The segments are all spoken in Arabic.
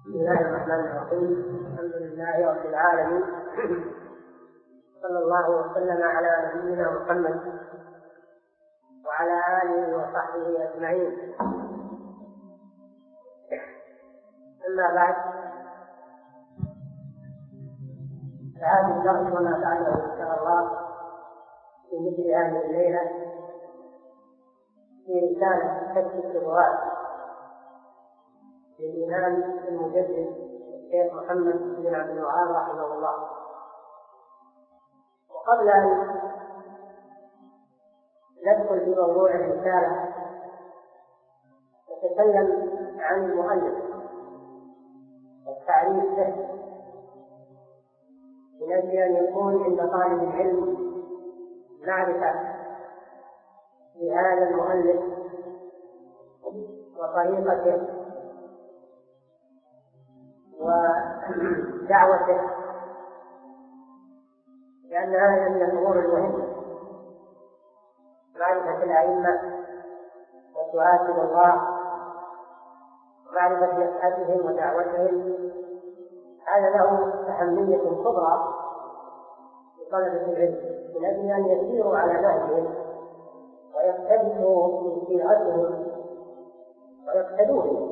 بسم الله الرحمن الرحيم. الحمد لله رب العالمين، صلى الله وسلم على نبينا محمد وعلى آله وصحبه أجمعين. أما بعد، فهذه الدرس وما بعده إن شاء الله في مثل هذه الليلة في رسالة كشف الشبهات للإمام المجدد الشيخ محمد بن عبد الوهاب رحمه الله. وقبل أن ندخل في موضوع الرسالة نتكلم عن المؤلف والتعريف به، من أجل أن يكون عند طالب العلم معرفة بهذا المؤلف وطريقته ودعوته، لأن هذا من الأمور المهمة، معرفة الأئمة وسؤال الله ومعرفة نشأتهم ودعوتهم، هذا له أهمية كبرى لطلبة العلم، من أجل أن يسيروا على نهجهم ويقتدوا من سيرتهم ويقتدون.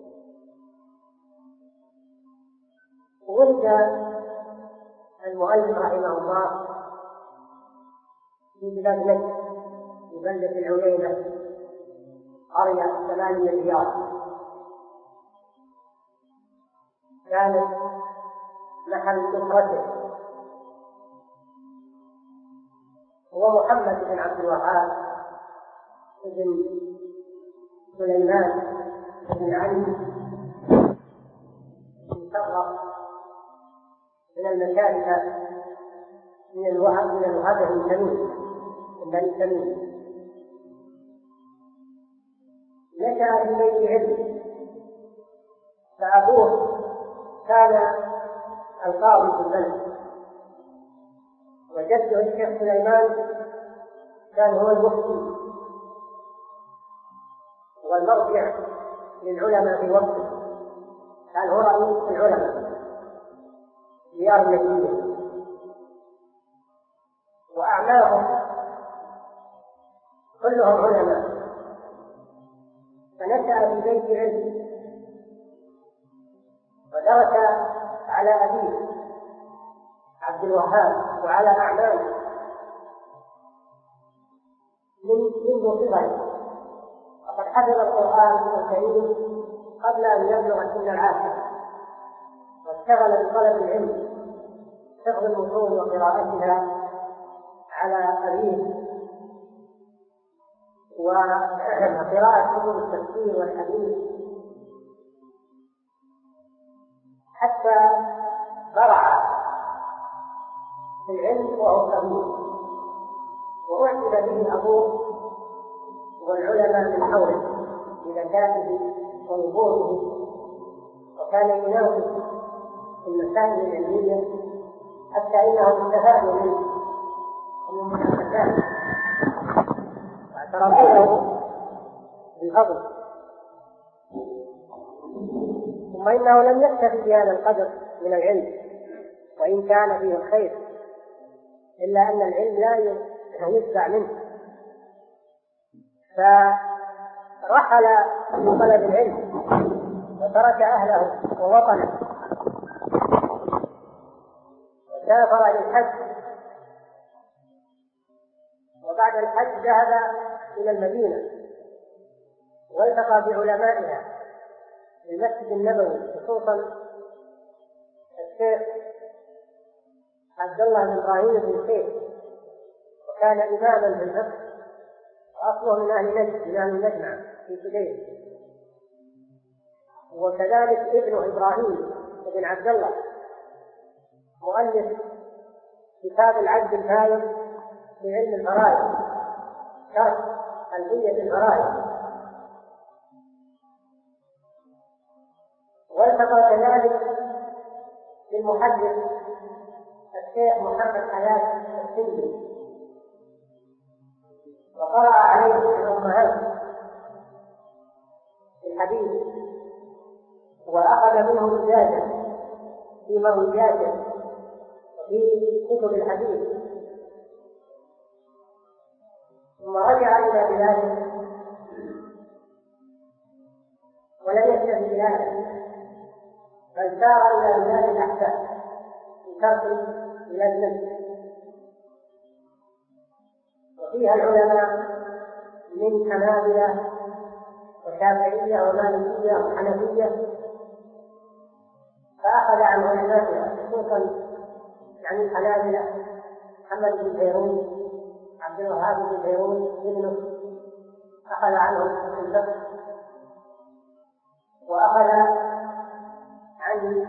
ولد المؤلف رحمه الله في بلاد نجد، في بلدة العليمة، قرية 8 ريال، كانت محل أسرته. هو محمد بن عبد الوهاب بن سليمان بن علي بن شرف من المشاركة من الوهاب بن تميم من بني تميم. نشأ في بيت علم، فأبوه كان القاضي في البلد، وجده الشيخ سليمان كان هو المفتي والمرجع للعلماء في وقته، كان هو رئيس العلماء ديار المدينة، وأعمامهم كلهم علماء. فنشأ في بيت علم ودرس على أبيه عبد الوهاب وعلى أعمامه منذ صغره، وقد حفظ القرآن الكريم قبل أن يبلغ سن العاشرة، واشتغل بطلب العلم، حفظ المتون وقراءتها على أبيه وقراءة كتب التفسير والحديث، حتى برع في العلم وهو كبير، وأعجب به أبوه والعلماء من حوله بذكائه ونبوغه، وكان يناقش في المسائل العلمية حتى إنهم استفادوا منه ومن محادثاته واعترفوه بالفضل. ثم إنه لم يكتفي بهذا القدر من العلم، وإن كان فيه الخير، إلا أن العلم لا يشبع منه، فرحل من طلب العلم وترك أهله ووطنه وسافر للحج، وبعد الحج ذهب إلى المدينة والتقى بعلمائها في المسجد النبوي، خصوصا الشيخ عبد الله بن إبراهيم بن سيف، وكان إماما في الفقه، وأصله من أهل نجد، من أهل النجمع في سديس. وكذلك ابن إبراهيم بن عبد الله مؤلف كتاب العبد الفائز في علم الفرائض، شرح ألفية الفرائض. والتقى كذلك بالمحدث الشيخ محمد حياة السندي، وقرأ عليه الأمهات في الحديث وأخذ منه إجازة في مروياته وفي كتب الحديث، ثم رجع إلى بلاده ولم يكتفي بهذا، بل سار إلى بلاد الأحساء في شرق بلاد مصر، وفيها العلماء من حنابلة وشافعية ومالكية وحنفية، فأخذ عن علمائها خصوصا عن الحنابلة محمد بن فيروز، عبد الوهاب بن فيروز ابنه أخذ عنه في الفقه، وأخذ عن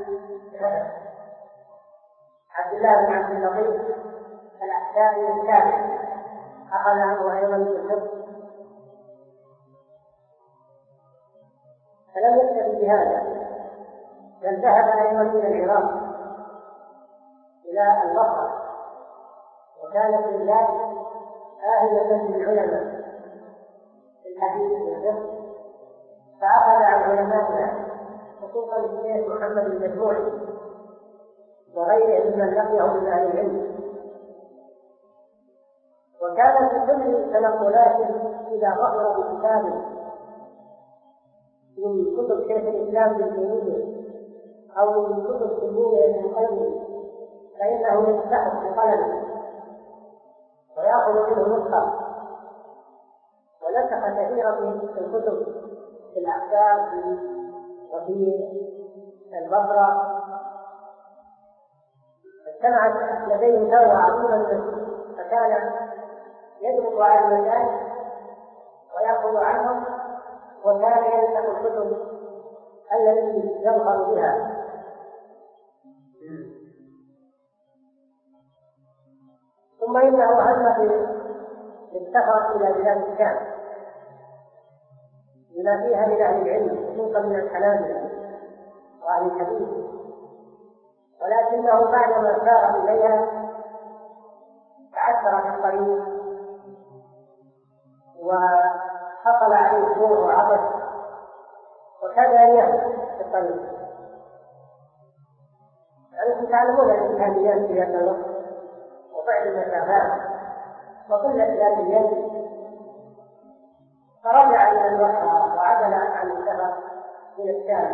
عبد الله بن عبد اللطيف الأحسائي الشافعي، أخذ عنه أيضا في الفقه. فلم يكتفي بهذا، بل ذهب أيضا إلى العراق إلى البصرة، وكانت البلاد آهلة بالعلماء في الحديث والفقه، فأخذ عن علمائنا خصوصا الشيخ محمد المجموعي وغيره ممن لقيه من أهل العلم. وكان في كل تنقلاته إذا ظهر بكتاب من كتب شيخ الإسلام ابن تيمية أو من كتب تلميذه ابن القيم فإنه يفتح بقلمه ويأخذ منه نسخة، ونسخ كثيرا من الكتب في الأحكام وفي البصرة، اجتمعت لديه ثروة عظيمة من الكتب، فكان يدرس على المشايخ ويأخذ عنهم، وكان ينسخ الكتب التي يظهر بها. ثم إنه هم بالسفر إلى بلاد الشام بما فيها من أهل العلم خصوصا من الحنابلة وأهل الحديث، ولكنه بعدما سار إليها تعثر في الطريق وحصل عليه جوع وعطش وكاد أن يهلك في الطريق. أنتم تعلمون الإمكانيات في هذا الوقت وبعد المسافات وقلة ذات اليد، فرجع إلى الوحى وعدل عن السفر إلى الشام،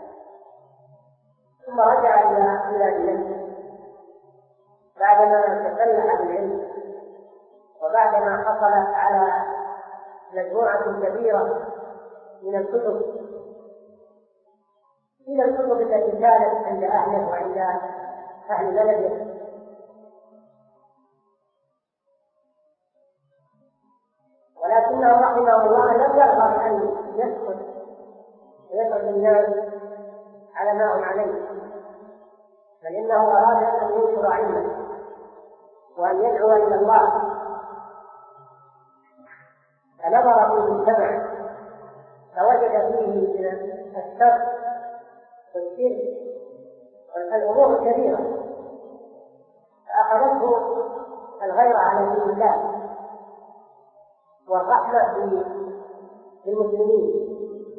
ثم رجع إلى بلاده بعدما تسلح بالعلم وبعدما حصل على مجموعة كبيرة من الكتب من الكتب التي كانت عند أهله وعند أهل بلده. ولكنه رحمه الله لم يرغب أن يسكت ويسعد الناس على ما هم عليه، بل إنه أراد أن ينشر علمه وأن يدعو إلى الله. فنظر في المجتمع فوجد فيه من الشر والشرك والأمور الكبيرة، فأخذته الغيرة على دين الله والرحمة بالمسلمين،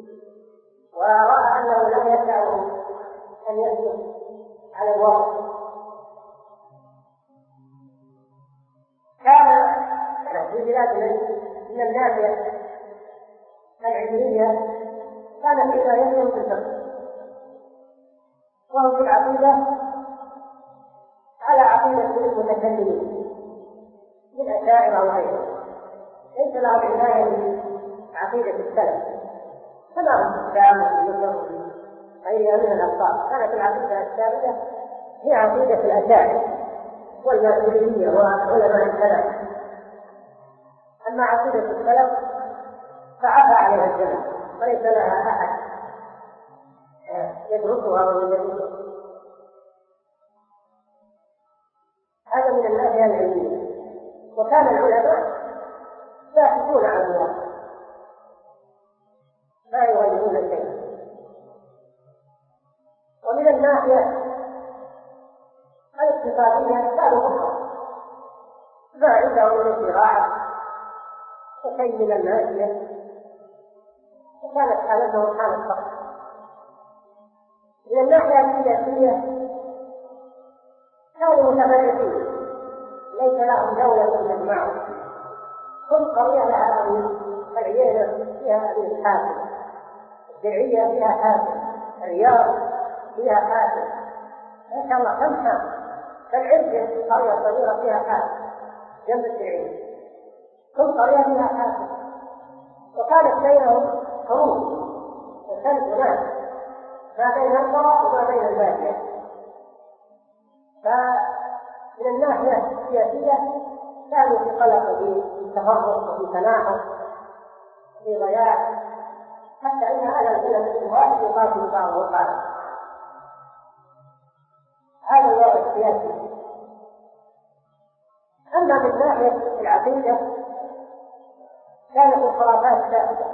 ورأى أنه لا يسعه أن يسكت على الواقع. كان في بلادنا من الناحية العلمية كانت عنايتهم بالفقه، وهم في العقيدة على عقيدة المتكلمين من أشاعرة وغيرهم، ليس لهم عناية بعقيدة السلف كما هم في الشام وفي مصر وفي غيرها من الأقطار. كانت العقيدة الثابتة هي عقيدة الأشاعرة والماتريدية وعلماء السلف، أما عقيدة السلف فعفى عليها الزمن وليس لها أحد يدرسها ويدرسها. هذا من الناحية العلمية. وكان العلماء باحثون على الواقع لا يغيرون شيئا. ومن الناحية الاقتصادية كانوا فقراء، ما عندهم من الزراعة وشيء من الماشية، وكانت حالتهم حالة فقر. الجاهلية كانوا متفرقين، ليس لهم دولة تجمعهم، كل قرية لها أمير، العيينة فيها أمير حاكم، الدرعية فيها حاكم، الرياض فيها حاكم، ما شاء الله كم حاكم، فالعزة قرية صغيرة فيها حاكم جنب الدرعية، كل قرية فيها حاكم، وكانت بينهم حروب وخلف ما بين القرى وما بين البادية. فمن الناحية السياسية كانوا في قلق، في تفرق وفي تناحر في ضياع، حتى إن أهل البلد الواحد يقاتل بعض القاتل. هذا الوضع السياسي. أما من ناحية العقيدة كانت الخرافات ثابتة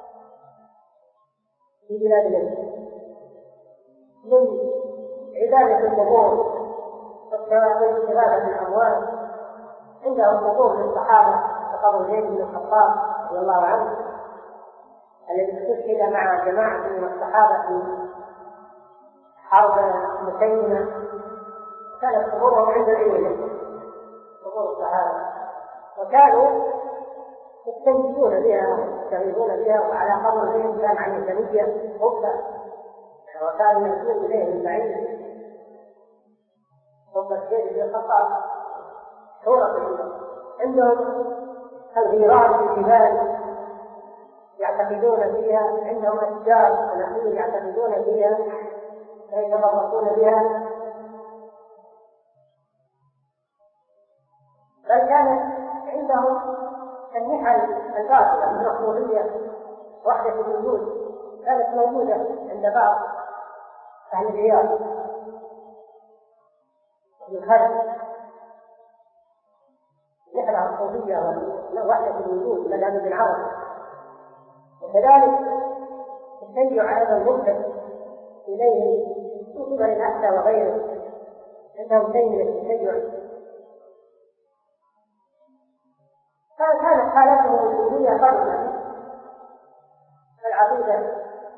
في بلاد الإسلام، من عبادة القبور واستغاثة الأموال. عندهم قبور للصحابة كقبر زيد بن الخطاب رضي الله عنه الذي استشهد مع جماعة من الصحابة في حرب مسيلمة، كانت قبورهم عند العيلة قبور الصحابة، وكانوا يستنجدون بها ويستغيثون بها. وعلى قبر زيد كان عن ثنية قبة، وكان ينسون إليه من بعيد قبة زيد بن الخطاب صورة. عندهم الغيران في الجبال يعتقدون فيها، عندهم أشجار ونخيل يعتقدون فيها ويتبركون بها. بل كانت عندهم النحل الباطلة النصورية وحدة الوجود كانت موجودة عند بعض أهل الرياض والخرج، نحلها الصوفية ووحدة الوجود مذهب ابن عربي. وكذلك التشيع أيضا ملفت إليه من قبل الأحسى وغيره، عندهم شيء من التشيع. فكانت حالتهم الدينية فرقة، العقيدة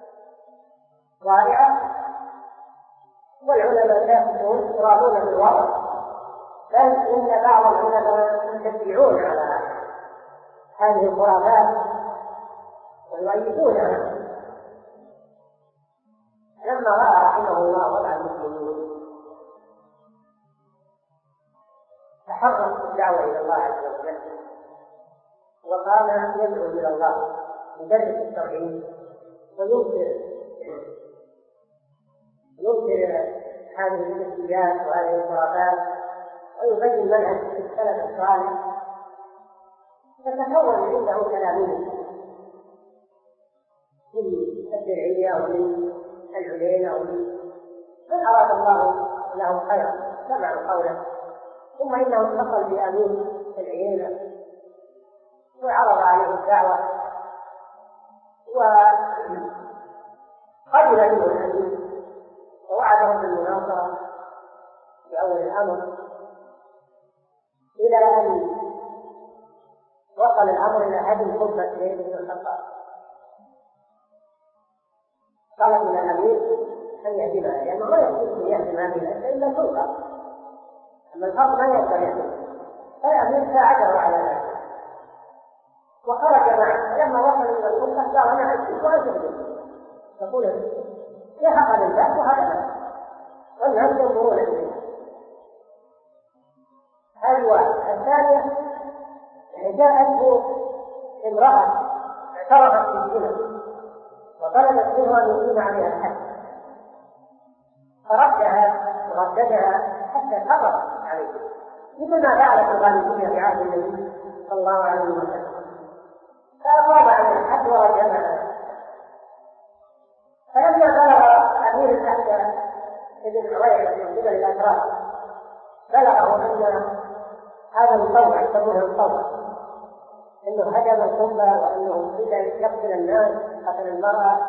ضائعة، والعلماء كافرون يرادون بالوضع، بل إن بعض العلماء يشجعون على هذه الخرافات ويؤيدونها. لما رأى رحمه الله وضع المسلمين تحرك الدعوة إلى الله عز وجل، وقام يدعو إلى الله، يدرس التوحيد وينكر هذه النسيات وهذه الخرافات، ويبين منهج السلف الصالح. تتكون عنده تلاميذ من الدرعية ومن العلينة من أراد الله له خيرا سمعوا قوله. ثم إنه اتصل بأمين العلينة وعرض عليه الدعوة، وقبل منه الأمين ووعده بالمناصرة في أول الأمر، إلى أن وصل الأمر إلى هدم خطبة زيد بن الخطاب. طلب من الأمير أن يهدمها، لأنه ما يمكن أن يهدم هذه الأشياء إلا سلطة، أما الفرد ما يقدر يهدم. فالأمير ساعده على ذلك وخرج معه. لما وصل إلى السلطة قال أنا أجل وأنت تهدم، تقول يحق للباب وهدمها والناس ينظرون إليه. هذه واحدة. الثانية جاءته امرأة اعترفت بالزنا وطلبت منه أن يقيم عليها الحد، فردها ورددها حتى كبرت عليه، مثل ما فعلت الغالبية في عهد النبي صلى الله عليه وسلم، فأقام عليها الحد ورجمها. فلما بلغ أمير الأحداث ابن حويرث من قبل الأتراك بلغه أن هذا مطوع يسمونه مطوع، انه هدم القبه وانه يقتل الناس، قتل المراه.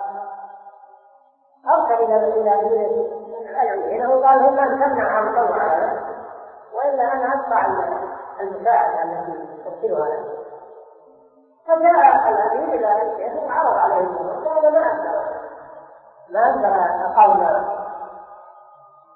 ارسل الى امير العيينه وقال هم ان تمنع عن مطوع هذا، والا انا ادفع المساعده التي ترسلها له. فجاء الامير الى الشيخ وعرض عليه الموضوع، قال ما اقدر قوم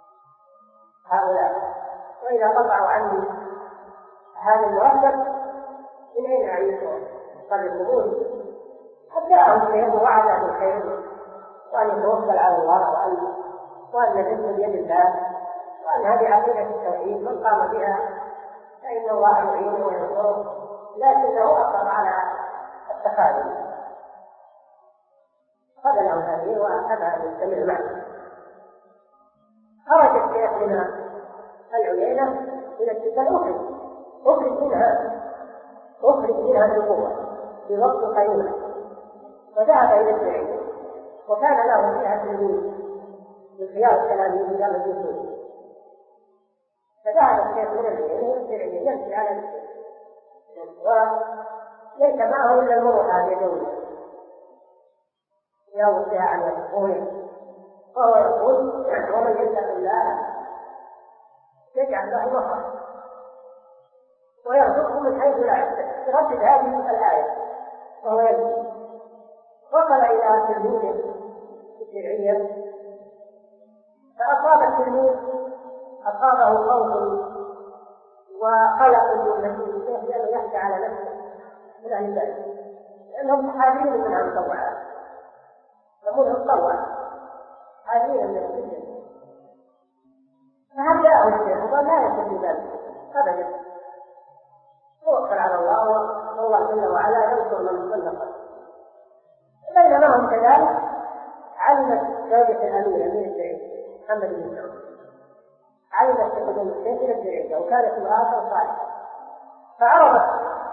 هؤلاء، وإذا قطعوا عني هذا المرتب من أين أعيش ويصرفون؟ قد جاءهم الشيخ ووعد بالخير وأن يتوكل على الله وأن الرزق بيد الله وأن هذه عقيدة التوحيد من قام بها فإن الله يعينه وينصره، لكنه أصر على التخاذل خذله هذه وأبى أن يستمر معه. خرج الشيخ من العيينة إلى تلك أخرج منها بالقوة في وقت قيلولة، وذهب إلى الدرعية وكان له فيها تلميذ من خيار التلاميذ مجرد يسوع، فذهب الشيخ من العيينة إلى الدرعية يمشي على الشيخ وليس معه إلا المروحة اليدوية يوضع عن يسوع، وهو يقول ومن يتق الله يجعل له مخرجا ويرزقه من حيث لا يحتسب. يردد هذه الآية وهو يبكي. وصل إلى تلميذه في الدرعية فأصاب التلميذ أصابه خوف وقلق من نفسه لأنه يخشى على نفسه من أهل البلد، لأنهم حاذرين من أن يطوعوا يقولهم طوع حاذرين من السجن. فهل جاءه الشيخ وقال لا يكون ذلك أبدا، توكل على الله والله جل وعلا ينصر من صدق. بينما هم كذلك علمت زوجة الأمير الدرعية محمد بن سعود علمت بقدوم الشيخ إلى الدرعية وكانت امرأة صالحة، فعرضت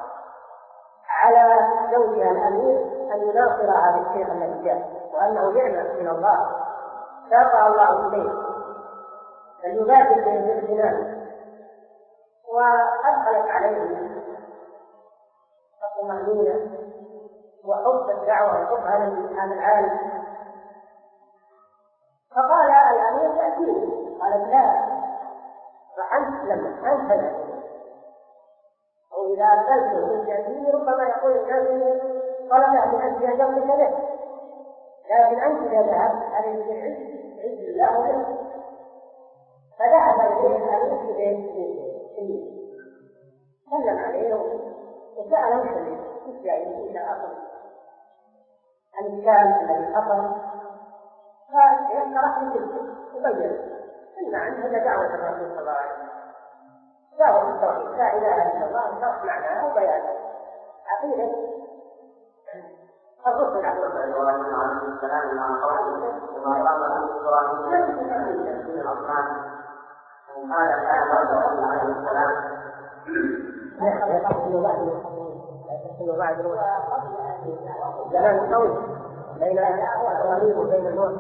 على زوجها الأمير أن يناصر هذا الشيخ الذي جاء وأنه نعمة من الله شرع الله إليه أن يبادر بالامتنان، وأدخلت عليه الطمأنينة وحب الدعوة وحب هذا العالم. فقال الأمير تأتيني، قالت لا فأنت لما أنت لا، وإذا أرسلته من تأتيني ربما يقول الناس طلب من أنت يجبك له، لكن أنت إذا ذهبت عليه بعز الله له. فذهب إليه الأمير في بيت سلم عليه وسأله وش جاي إلى آخر الكلام الذي حصل. فالشيخ شرح لي جلسه وبين أن عندنا دعوة الرسول صلى الله عليه وسلم، دعوة التوحيد لا إله إلا الله، شرح معناها وبيان عقيدة الرسل عليه السلام مع قوله وما قام إبراهيم من الأصنام قال الآن عليه السلام يحصل بعد زمان قوي بين إبراهيم وبين نوح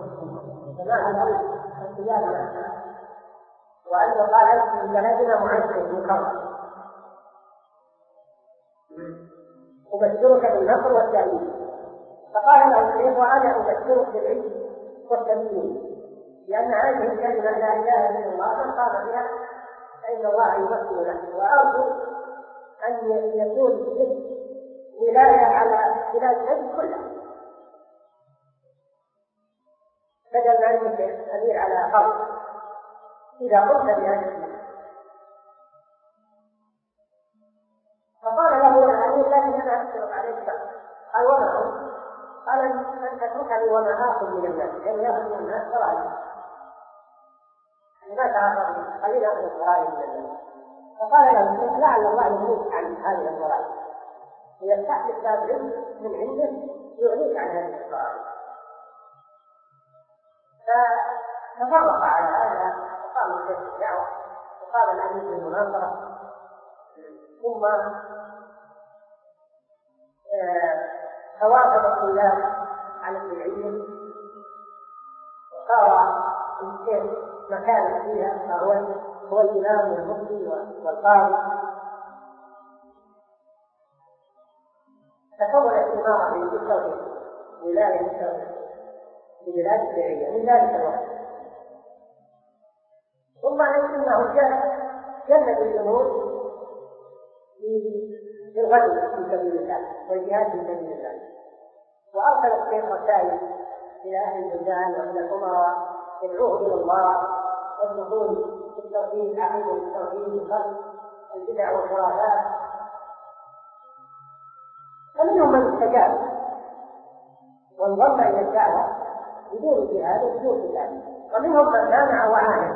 وأنه قال في بلدنا معسكر مكرم أبشرك بالنصر والتأييد. فقال له الشيخ وأنا أبشرك بالعز والتمكين، لأن هذه الكلمة لا إله إلا الله من قام بها فإن الله يمكن له، وأرجو أن يكون له ولاية على بلاد الأرض كلها بدل ما أنك أمير على خلق إذا قمت بهذا. فقال له الأمير لكن أنا أشترط عليك شخص. قال وما هو؟ قال أن تتركني وما آخذ من الناس، لأن يأخذ من الناس ضرائب، ما تعرف خلينا أخذ الضرائب من الناس. فقال له لعل الله يغنيك عن هذه الضرائب ويفتح لك باب رزق من عنده يغنيك عن هذه الضرائب. فتفرق على هذا وقام الشيخ الدعوة وقام الأمير بالمناظرة، ثم توافد الطلاب على الدرعية وصار الشيخ مكان فيها هو الإمام والمفتي والقاضي. تكونت إمارة في التوحيد ولاية التوحيد في بلاد الدرعية من ذلك الوقت. ثم إنه جلد الأمور بالغدو في سبيل الله والجهاد في سبيل الله، وأرسل الشيخ رسائل إلى أهل البلدان وإلى الأمراء يدعوه إلى الله والدخول في بالتوحيد، عقيدة بالتوحيد بخلق البدع والخرافات. فمنهم من استجاب وانضم إلى الدعوة بدون جهاد وبدون كتاب، ومنهم من مانع وعاند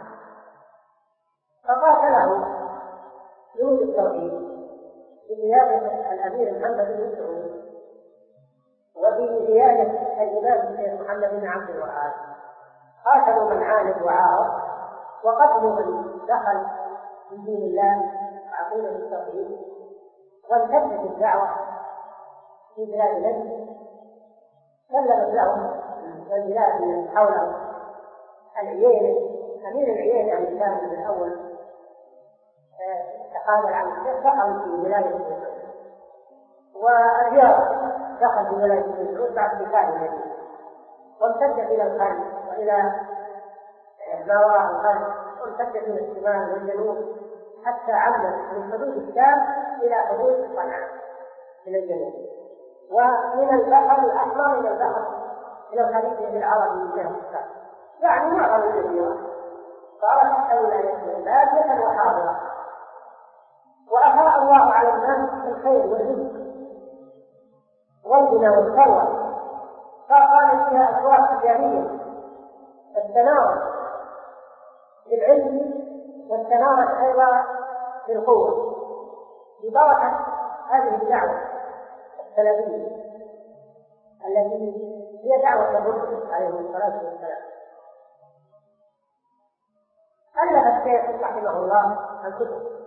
فقاتله جنود التوحيد بقيادة الأمير محمد بن سعود وبقيادة الإمام الشيخ محمد بن عبد الوهاب. قاتلوا من عاند وعارض وقتلوا من دخل في دين الله وعقيدة التوحيد، وامتدت الدعوة في بلاد نجد. سلمت لهم البلاد من حولهم العيينة، أمير العيينة يعني كان من الأول تقابل عن الشيخ دخل في ولاية بن سعود، والرياض دخل في ولاية بن سعود بعد دخال المدينة، وامتدت إلى الخارج وإلى ما وراء الخارج، وامتدت إلى الشمال والجنوب حتى عمت من حدود الشام إلى حدود صنعاء من الجنوب، ومن البحر الأحمر إلى البحر إلى الخليج العربي من جهة الشام، يعني معظم الجزيرة صارت تحت ولايته بادية وحاضرة. وأفاء الله على الناس بالخير والرزق والغنى والثروة، فقالت فيها أسواق تجارية استنارت بالعلم واستنارت أيضا بالقوة ببركة هذه الدعوة السلفية التي هي دعوة الرسل عليه الصلاة والسلام. ألف الشيخ رحمه الله الكتب،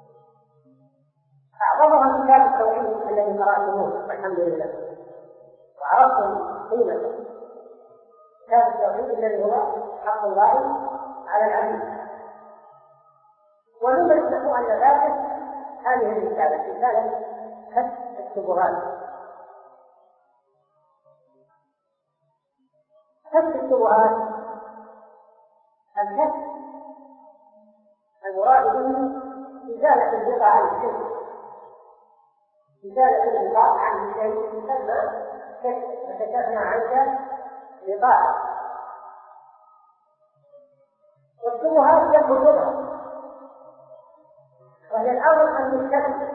أعظمها كتاب التوحيد الذي قرأتموه والحمد لله وعرفتم قيمته، كتاب التوحيد الذي هو حق الله على العبيد. ونمت له مؤلفاته هذه رسالة كشف الشبهات. كشف الشبهات الكشف المراد به إزالة البقع عن الشيء، إزالة البقع عن الشيء يسمى كشف. فكشفنا عنك بقاع. والشبهات جنب الشبهة، وهي الأمر المشتبه،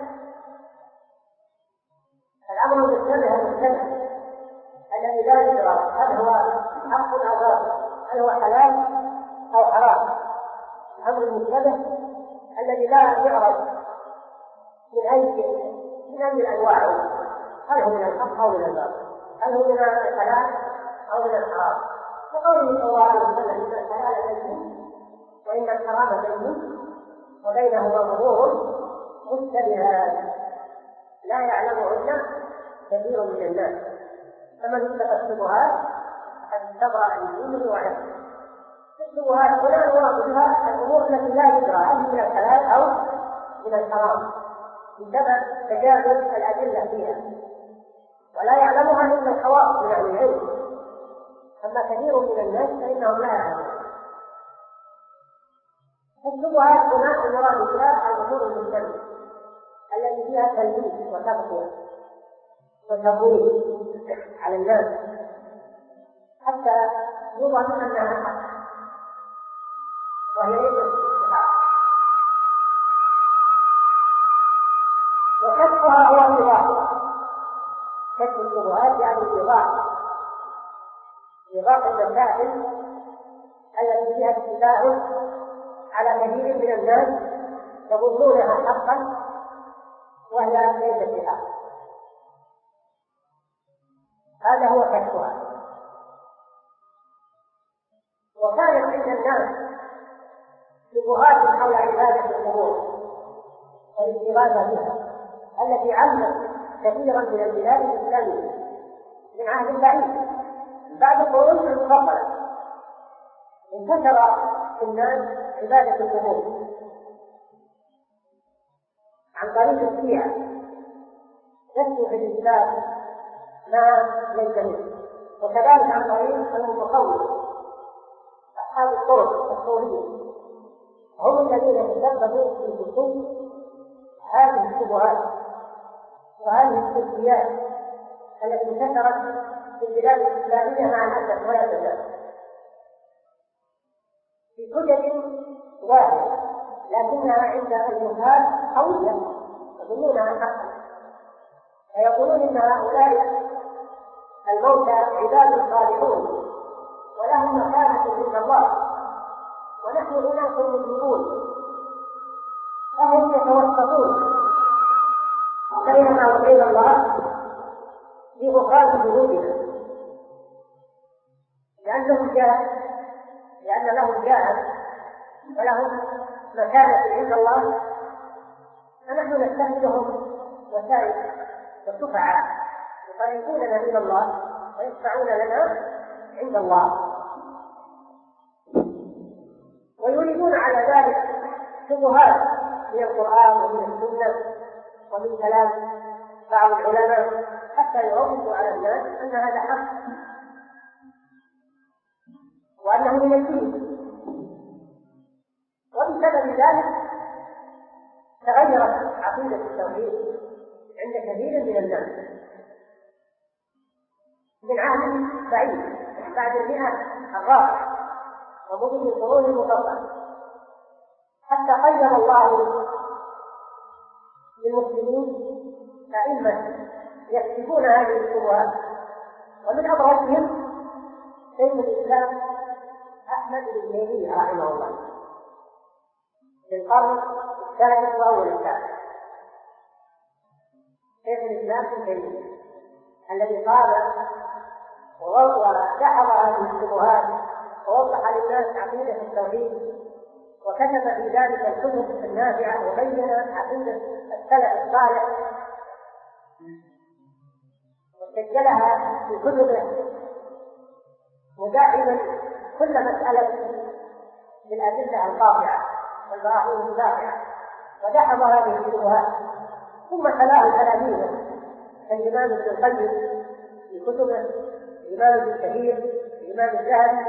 الأمر المشتبه المشتبه الذي لا يدرى هل هو حق أو باطل، هل هو حلال أو حرام. الأمر المشتبه الذي لا يعرف من أي الأنواع، هل هو من الحق أو من الباطل، هل هو من الحلال أو من الحرام. وقوله صلى الله عليه وسلم إن الحلال بين وإن الحرام بين وبينهما أمور مشتبهات لا يعلمهن كثير من الناس، فمن اتقى الشبهات قد استبرأ لدينه وعرضه. الشبهات هنا يراد بها الأمور التي لا يدرى هل من الحلال أو من الحرام بسبب تجاهل الأدلة فيها، ولا يعلمها إلا الخواص من أهل العلم، أما كثير من الناس فإنهم لا يعلمون. الشبهات هنا المراد بها الأمور المشتبهة التي فيها تلبيس وتغطية وتضليل على الناس حتى يظن أنها حق وهي ليست صحيحة. وكشفها هو الإيضاح. كشف الشبهات يعني إيضاح المسائل التي فيها اشتباه على كثير من الناس يظنونها حقا وهي ليست بحق. هذا هو كشفها. وكانت عند الناس شبهات حول عبادة القبور والاستغاثة بها التي عمت كثيرا من البلاد الإسلامية من عهد بعيد بعد القرون المفضلة. انتشر في الناس عبادة القبور عن طريق الشيعة، يسمو في الإسلام ما ليس منه، وكذلك عن طريق المتصوف أصحاب الطرق الصورية، هم الذين تسببوا في كشوف هذه الشبهات وهذه السلبيات التي انتشرت في البلاد الإسلامية مع الأسف ولا تزال في حجج ظاهرة لكنها عند الجهال قوية يظنونها حقا، فيقولون إن هؤلاء الموتى عباد صالحون ولهم مكانة عند الله ونحن أناس مذنبون، فهم يتوسطون بيننا وبين الله في غفران ذنوبنا لأن لهم جاه ولهم مكانة عند الله، فنحن نستخدمهم وسائل وشفعاء يقربوننا إلى الله ويشفعون لنا عند الله، ويريدون على ذلك شبهات من القرآن ومن السنة ومن كلام بعض العلماء حتى يروجوا على الناس أن هذا حق وأنه من الدين. وبسبب ذلك تغيرت عقيدة التوحيد عند كثير من الناس من عهد بعيد بعد المئة الرابعة ومضي القرون المفضلة، حتى قيم الله للمسلمين أئمة يكتبون هذه الشبهات، ومن أبرزهم شيخ الإسلام أحمد بن تيمية رحمه الله في القرن الثالث وأول الثالث. شيخ الإسلام ابن تيمية الذي قام ودحض هذه الشبهات ووضح للناس عقيدة التوحيد وكتب في ذلك الكتب النافعة وبين عقيدة السلف الصالح وسجلها في كتبه مدعما كل مسألة بالأدلة القاطعة والبراهين الدافعة، ودحض هذه الشبهات ثم تلاه تلاميذه كالإمام ابن القيم في كتبه، الإمام ابن كثير، الإمام الذهبي،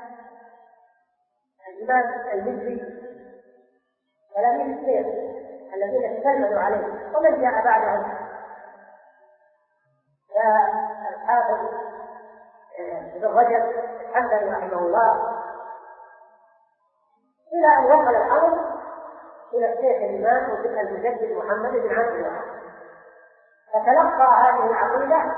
الإمام المزي، تلاميذ الشيخ الذين استندوا عليه، ومن جاء بعدهم الحافظ ابن رجب الحنبلي رحمه الله، إلى أن وصل الأمر إلى الشيخ الإمام المجدد محمد بن عبد الوهاب، فتلقى هذه العقيدة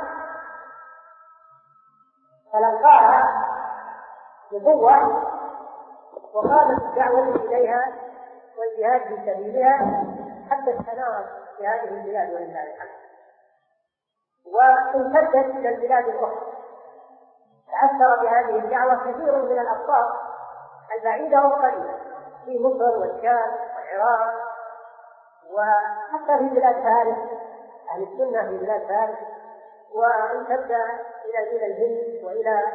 تلقاها بقوة وقامت الدعوة إليها والجهاد في سبيلها حتى استنارت في هذه البلاد ولله الحمد، وامتدت إلى البلاد الأخرى. تأثر بهذه الدعوة كثير من الأقطار البعيدة والقريبة في مصر والشام والعراق وحتى في بلاد فارس، أهل السنة في بلاد فارس، وامتد إلى الهند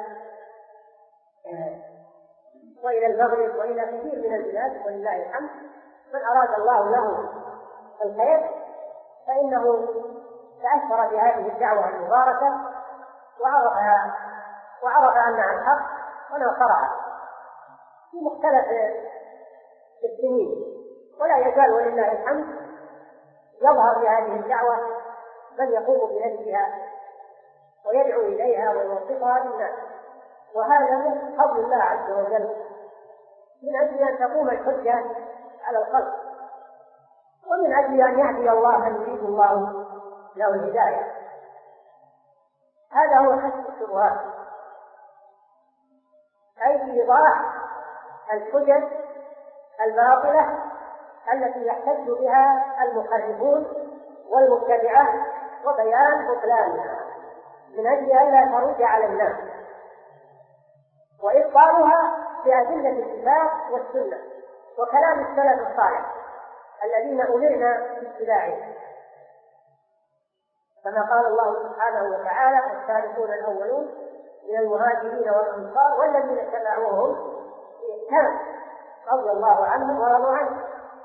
وإلى المغرب وإلى كثير من البلاد ولله الحمد. من أراد الله له الخير فإنه تأثر بهذه الدعوة المباركة وعرف أنها الحق ونصرها في مختلف السنين، ولا يزال ولله الحمد يظهر بهذه الدعوة من يقوم بنشرها ويدعو إليها ويوظفها للناس، وهذا من فضل الله عز وجل من أجل أن تقوم الحجة على الخلق، ومن أجل أن يهدي الله من يريد الله له الهداية. هذا هو كشف الشبهات، أي إيضاح الحجج الباطلة التي يحتج بها المخرفون والمبتدعة وبيان بطلانها من أجل أن لا تروج على الناس، وإبطالها بأدلة الكتاب والسنة وكلام السلف الصالح الذين أمرنا باتباعهم، كما قال الله سبحانه وتعالى: والسابقون الأولون من المهاجرين والأنصار والذين اتبعوهم بإحسان رضي الله عنهم ورضوا عنه.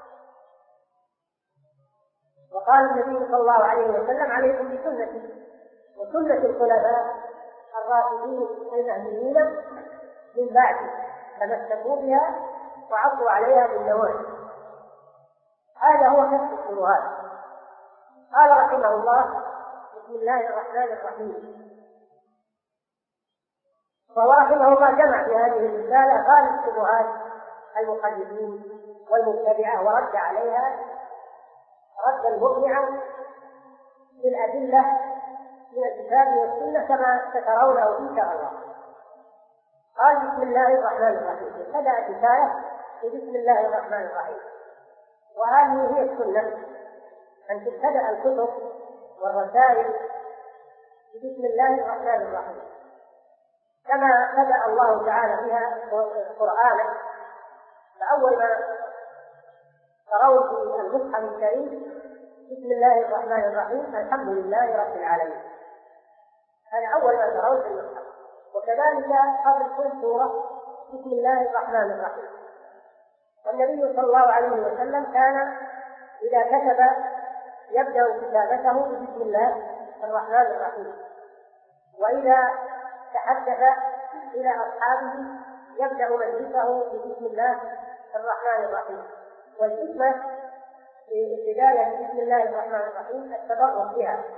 وقال النبي صلى الله عليه وسلم: عليكم بسنتي وسنة الخلفاء الراشدين المهديين من بعدي، تمسكوا بها وعضوا عليها بالنواجذ. هذا هو كشف الشبهات. قال رحمه الله: بسم الله الرحمن الرحيم. فهو رحمه الله جمع في هذه الرسالة غالب الشبهات المخالفين والمبتدعة، ورد عليها ردا مقنعا بالأدلة من الكتاب والسنة كما سترونه إن شاء الله. قال بسم الله الرحمن الرحيم، بدأ الرسالة بسم الله الرحمن الرحيم، وهذه هي السنة أن تبتدأ الكتب والرسائل بسم الله الرحمن الرحيم، كما بدأ الله تعالى بها قرآنا. فأول ما ترون في المصحف الكريم بسم الله الرحمن الرحيم الحمد لله رب العالمين، هذا أول ما ترون في المصحف. وكذلك قبل كل سورة بسم الله الرحمن الرحيم. والنبي صلى الله عليه وسلم كان إذا كتب يبدأ كتابته بسم الله الرحمن الرحيم، وإذا تحدث إلى أصحابه يبدأ مجلسه بسم الله الرحمن الرحيم. والحكمة في بداية بسم الله الرحمن الرحيم التبرك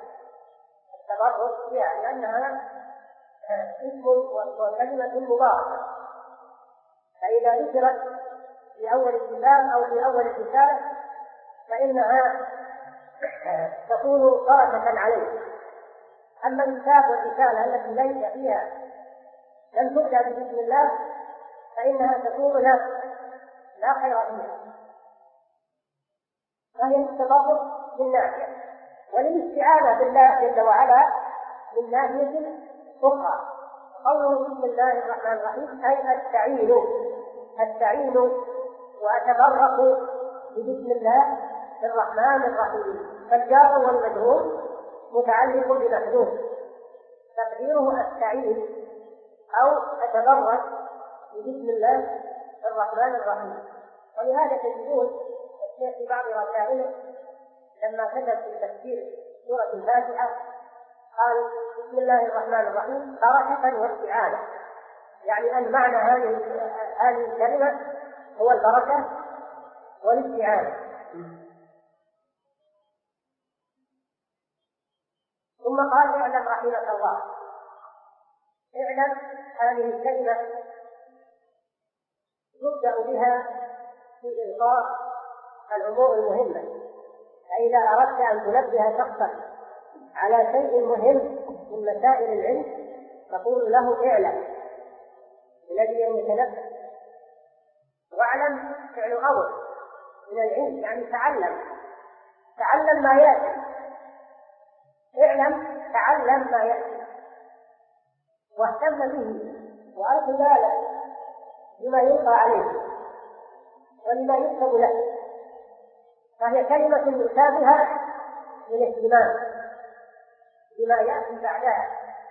بها لأنها اسم وكلمة مباركة، فإذا ذكرت في أول الكتاب أو في أول الرسالة فإنها تكون بركة عليه. أما الكتاب والرسالة التي ليس فيها لم تبدأ بسم الله فإنها تكون لا خير فيها، فهي التبرك من ناحية، وللاستعانة بالله جل وعلا من ناحية أخرى. قوله بسم الله الرحمن الرحيم أي أستعين وأتبرك بسم الله الرحمن الرحيم. فالجار والمجرور متعلق بمحذوف تقديره أستعين أو أتبرك بسم الله الرحمن الرحيم. ولهذا تجدون الشيخ في بعض رسائله لما كتب في تفسير سورة الفاتحة قال بسم الله الرحمن الرحيم بركة واستعانة، يعني أن معنى هذه الكلمة هو البركة والاستعانة. ثم قال اعلم رحمك الله. اعلم هذه الكلمة يبدأ بها في إلقاء الأمور المهمة، فإذا أردت أن تنبه شخصا على شيء مهم من مسائل العلم تقول له اعلم الذي يتنبه. واعلم فعل أمر من العلم، يعني تعلم ما يأتي. اعلم تعلم ما يأتي واهتم به وألق بالك بما يلقى عليه ولما يكتب له، فهي كلمة يتابعها للاهتمام بما يأتي بعدها.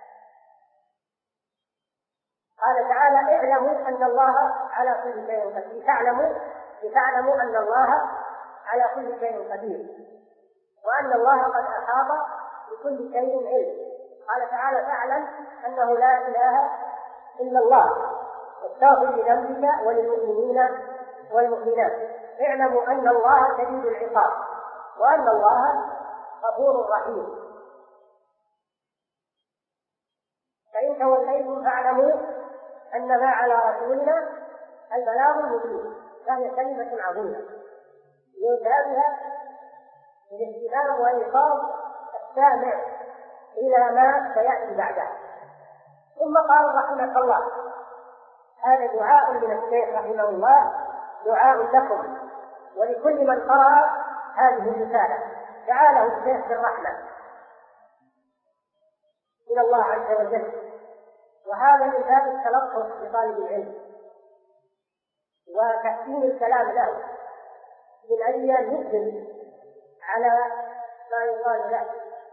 قال تعالى اعلموا أن الله على كل شيء قدير، لتعلموا أن الله على كل شيء قدير وأن الله قد أحاط بكل شيء علم. قال تعالى فاعلم أنه لا إله إلا الله واستغفر لذنبك وللمؤمنين والمؤمنات. اعلموا أن الله شديد العقاب وأن الله غفور رحيم. فإن توليتم فاعلموا أنما على رسولنا البلاغ المبين. فهي كلمة عظيمة يؤتى بها بالاهتمام وإيقاظ السامع إلى ما سيأتي بعدها. ثم قال رحمك الله، هذا دعاء من الشيخ رحمه الله، دعاء لكم ولكل من قرأ هذه الرسالة. دعا الشيخ بالرحمة من الله عز وجل، وهذا من باب التلطف بطالب العلم وتحسين الكلام له من أجل أن يقبل على ما يقال له.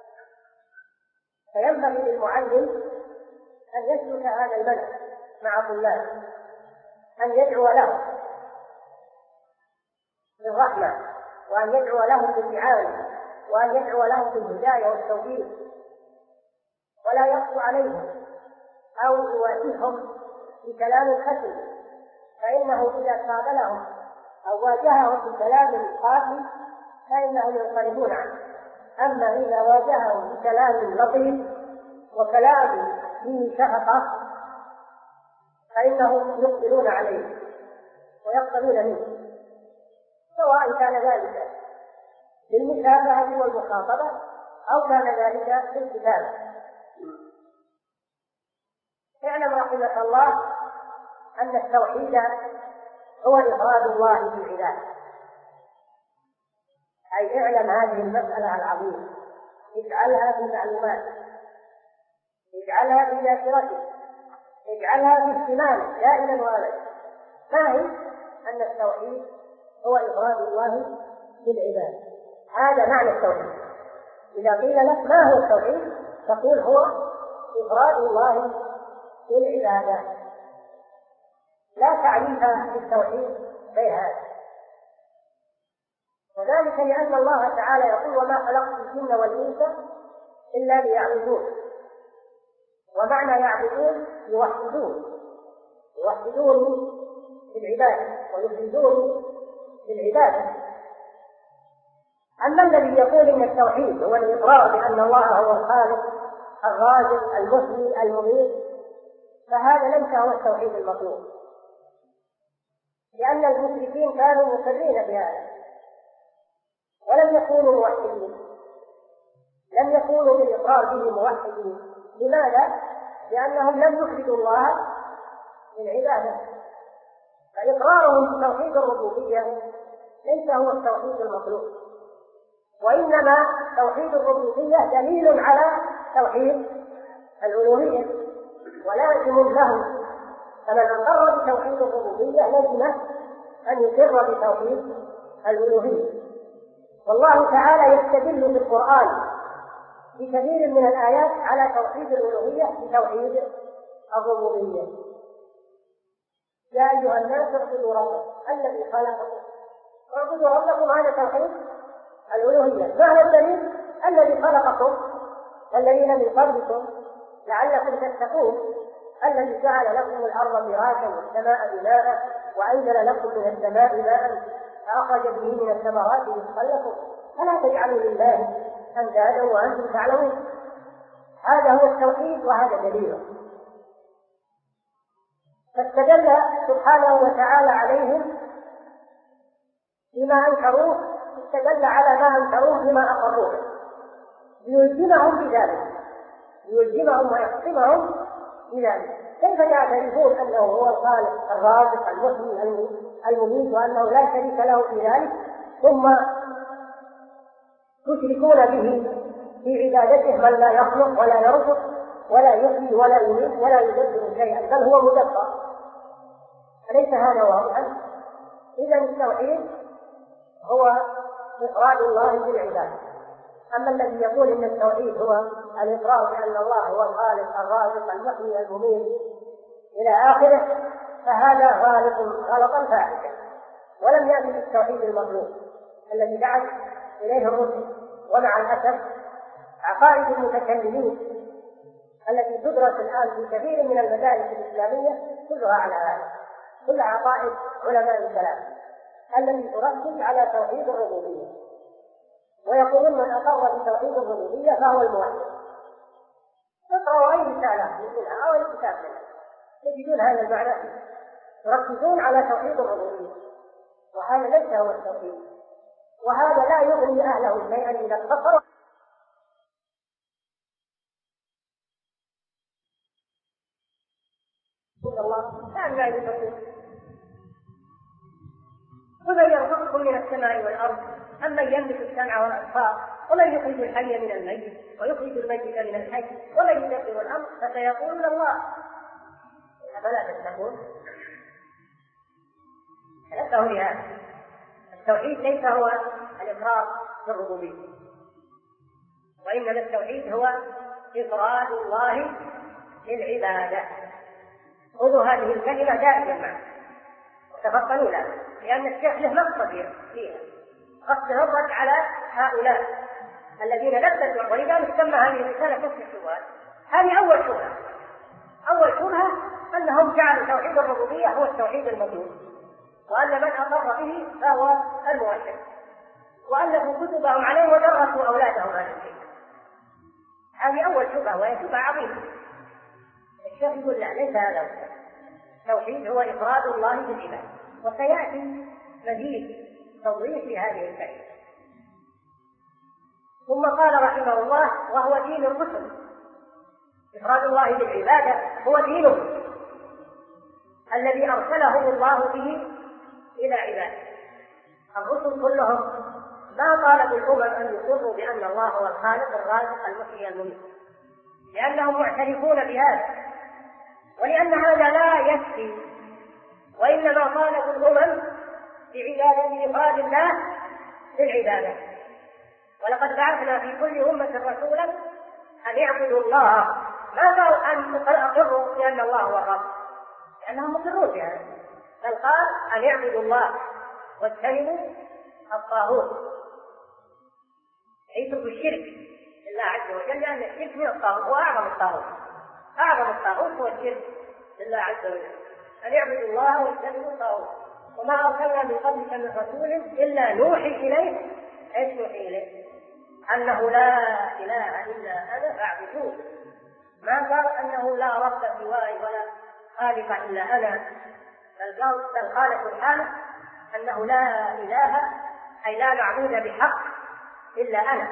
فينبغي للمعلم أن يسلك هذا المنهج مع طلابه، أن يدعو له بالرحمة وأن يدعو له بالإعانة وأن يدعو له بالهداية والتوفيق، ولا يقسو عليهم أو يواجههم بكلام خشن، فإنه إذا قابلهم أو واجههم بكلام قاسي فإنهم ينصرفون عنه. أما إذا واجههم بكلام لطيف وكلام فيه شفقة فإنهم يقبلون عليه ويقبلون منه، سواء كان ذلك بالمشابهة والمخاطبة أو كان ذلك بالكتابة. اعلم رحمك الله أن التوحيد هو إفراد الله بالعبادة، أي اعلم هذه المسألة العظيمة، اجعلها في معلوماتك، اجعلها في ذاكرتك، اجعلها في اهتمامك دائما وابدا. ما هي؟ أن التوحيد هو إفراد الله بالعبادة، هذا معنى التوحيد. إذا قيل لك ما هو التوحيد تقول هو إفراد الله بالعبادة، لا تعريف للتوحيد غير هذا. وذلك لأن الله تعالى يقول وما خلقت الجن والإنس إلا ليعبدون، ومعنى يعبدون يوحدون بالعبادة ويفردون بالعبادة. أما الذي يقول إن التوحيد هو الإقرار بأن الله هو الخالق الرازق المحيي المميت، فهذا ليس هو التوحيد المطلوب، لأن المشركين كانوا مقرين بهذا ولم يكونوا موحدين، لم يكونوا بالإقرار به موحدين. لماذا؟ لأنهم لم يفردوا الله بالعبادة، فإقرارهم بتوحيد الربوبية ليس هو التوحيد المطلوب، وإنما توحيد الربوبية دليل على توحيد الألوهية ولازم له. فمن أقر بتوحيد الربوبية لازم أن يقر بتوحيد الألوهية. والله تعالى يستدل في القرآن بكثير من الآيات على توحيد الألوهية بتوحيد الربوبية. يا أيها الناس اعبدوا ربكم الذي خلقكم، اعبدوا ربكم، هذا توحيد الألوهية. ما هو الدليل؟ الذي خلقكم والذين من قبلكم لعلكم تتقون، الذي جعل لكم الأرض فراشا والسماء بناء وأنزل لكم من السماء ماء فأخرج به من الثمرات رزقا لكم فلا تجعلوا لله أندادا وأنتم تعلمون. هذا هو التوحيد وهذا دليله. فاستدل سبحانه وتعالى عليهم بما أنكروه، استدل على ما أنكروه بما أقروه، ليلزمهم بذلك، ليلزمهم ويحكمهم بذلك. كيف يعترفون أنه هو الخالق الرازق المحيي المميت وأنه لا شريك له في ذلك، ثم تشركون به في عبادته من لا يخلق ولا يرزق ولا يحيي ولا يميت ولا يدبر شيئا، بل هو مدبر؟ أليس هذا واضحا؟ إذا التوحيد هو إفراد الله بالعبادة. أما الذي يقول إن التوحيد هو الإقرار بأن الله هو الخالق الرازق المحيي المميت إلى آخره، فهذا غلطا فاحشا ولم يأتي بالتوحيد المطلوب الذي دعت إليه الرسل. ومع الأسف عقائد المتكلمين التي تدرس الآن في كثير من المدارس الإسلامية كلها على هذا، كل عقائد علماء الكلام التي تركز على توحيد الربوبية، ويقولون من أقر بتوحيد الربوبية فهو الموحد. اقرأوا أي رسالة منها أو أي كتاب منها تجدون هذا المعنى، يركزون على توحيد الربوبية، وهذا ليس هو التوحيد، وهذا لا يغني أهله شيئا إذا اقتصروا. الله لا يبقى ومن يرزقكم من السماء والأرض أمن يملك السمع والأبصار ومن يخرج الحي من الميت ويخرج الميت من الحي ومن يدبر الأمر فسيقولون الله أفلا تتقون. فنبهوا لهذا. التوحيد ليس هو الإقرار بالربوبية، وإنما التوحيد هو إفراد الله بالعبادة. خذوا هذه الكلمة دائما معا وتفطنوا لها، لأن الشيخ له مقصد فيها، قصد الرد على هؤلاء الذين لبسوا، ولذلك سمى هذه الرسالة كشف الشبهات. هذه أول شبهة. أول شبهة أنهم جعلوا توحيد الربوبية هو التوحيد المطلوب، وأن من أقر به فهو الموحد، وألفوا كتبهم عليه ودرسوا أولادهم هذا الشيء. هذه أول شبهة وهي شبهة عظيمة. الشيخ يقول لا، ليس هذا هو التوحيد، هو إفراد الله بالعبادة. وسيأتي مزيد توضيح لهذه الكلمة. ثم قال رحمه الله: وهو دين الرسل. إفراد الله بالعبادة هو دينه الذي أرسله الله به إلى عباده. الرسل كلهم ما طالبوا الأمم أن يقروا بأن الله هو الخالق الرازق المحيي المميت، لأنهم معترفون بهذا، ولأن هذا لا يكفي، وإنما طالبوا الأمم بعبادة إفراد الله بالعبادة. ولقد بعثنا في كل أمة رسولا أن يعبدوا الله، ما قال أن أقروا بأن الله هو الرب لأنهم مقرون بهذا، بل قال أن يعبدوا الله واجتنبوا الطاغوت، يتركوا الشرك لله عز وجل، لأن الشرك من الطاغوت هو أعظم الطاغوت. أعظم الطاغوت هو الشرك لله عز وجل، أن يعبدوا الله واجتنبوا الطاغوت. وما أرسلنا من قبلك من رسول إلا نوحي إليه. إيش نوحي إليه؟ أنه لا إله إلا أنا فاعبدوه. ما قال أنه لا رب سواي ولا خالق إلا أنا، بل قال سبحانه أنه لا إله، أي لا معبود بحق إلا أنا.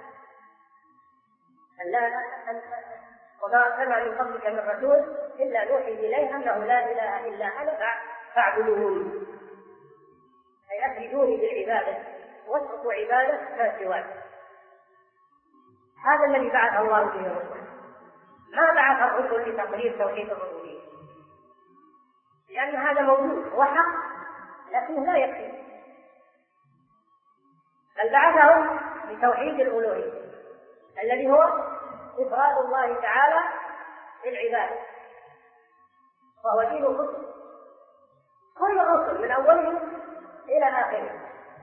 وما أرسلنا من قبلك من رسول إلا نوحي إليه أنه لا إله إلا أنا فاعبدوني، أي أفردوني بالعبادة واتركوا عبادة ما سواي. هذا الذي بعث الله به الرسل. ما بعث الرسل لتقرير توحيد الربوبية، لأن هذا موجود وحق لكنه لا يكفي، بل بعثهم لتوحيد الألوهية الذي هو إفراد الله تعالى بالعبادة، وهو دين الرسل. كل الرسل من أولهم إلى آخره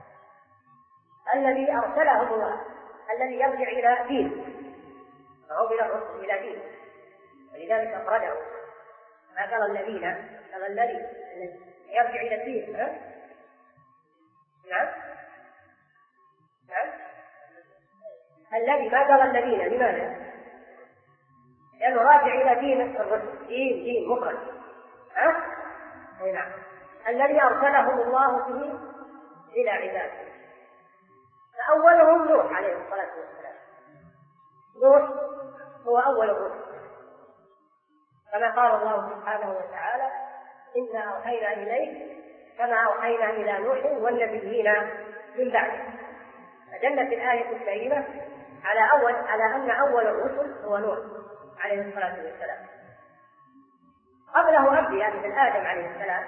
الذي أرسلهم الله، الذي يرجع إلى دين، فهو إلى الرسل إلى دين، ولذلك أفرده. ما قال الذين، قال الذي يرجع إلى الدين. نعم الذي، ما قال الذين. لماذا؟ لأنه راجع إلى دين الرسل، دين مفرد. نعم. الذي أرسلهم الله به إلى عباده، فأولهم نوح عليه الصلاة والسلام. نوح هو أول الرسل، كما قال الله سبحانه وتعالى: إنا أوحينا إليك كما أوحينا إلى نوح والنبيين من بعده. فدلت الآية الكريمة على أن أول الرسل هو نوح عليه الصلاة والسلام. قبله أنبياء مثل آدم عليه السلام،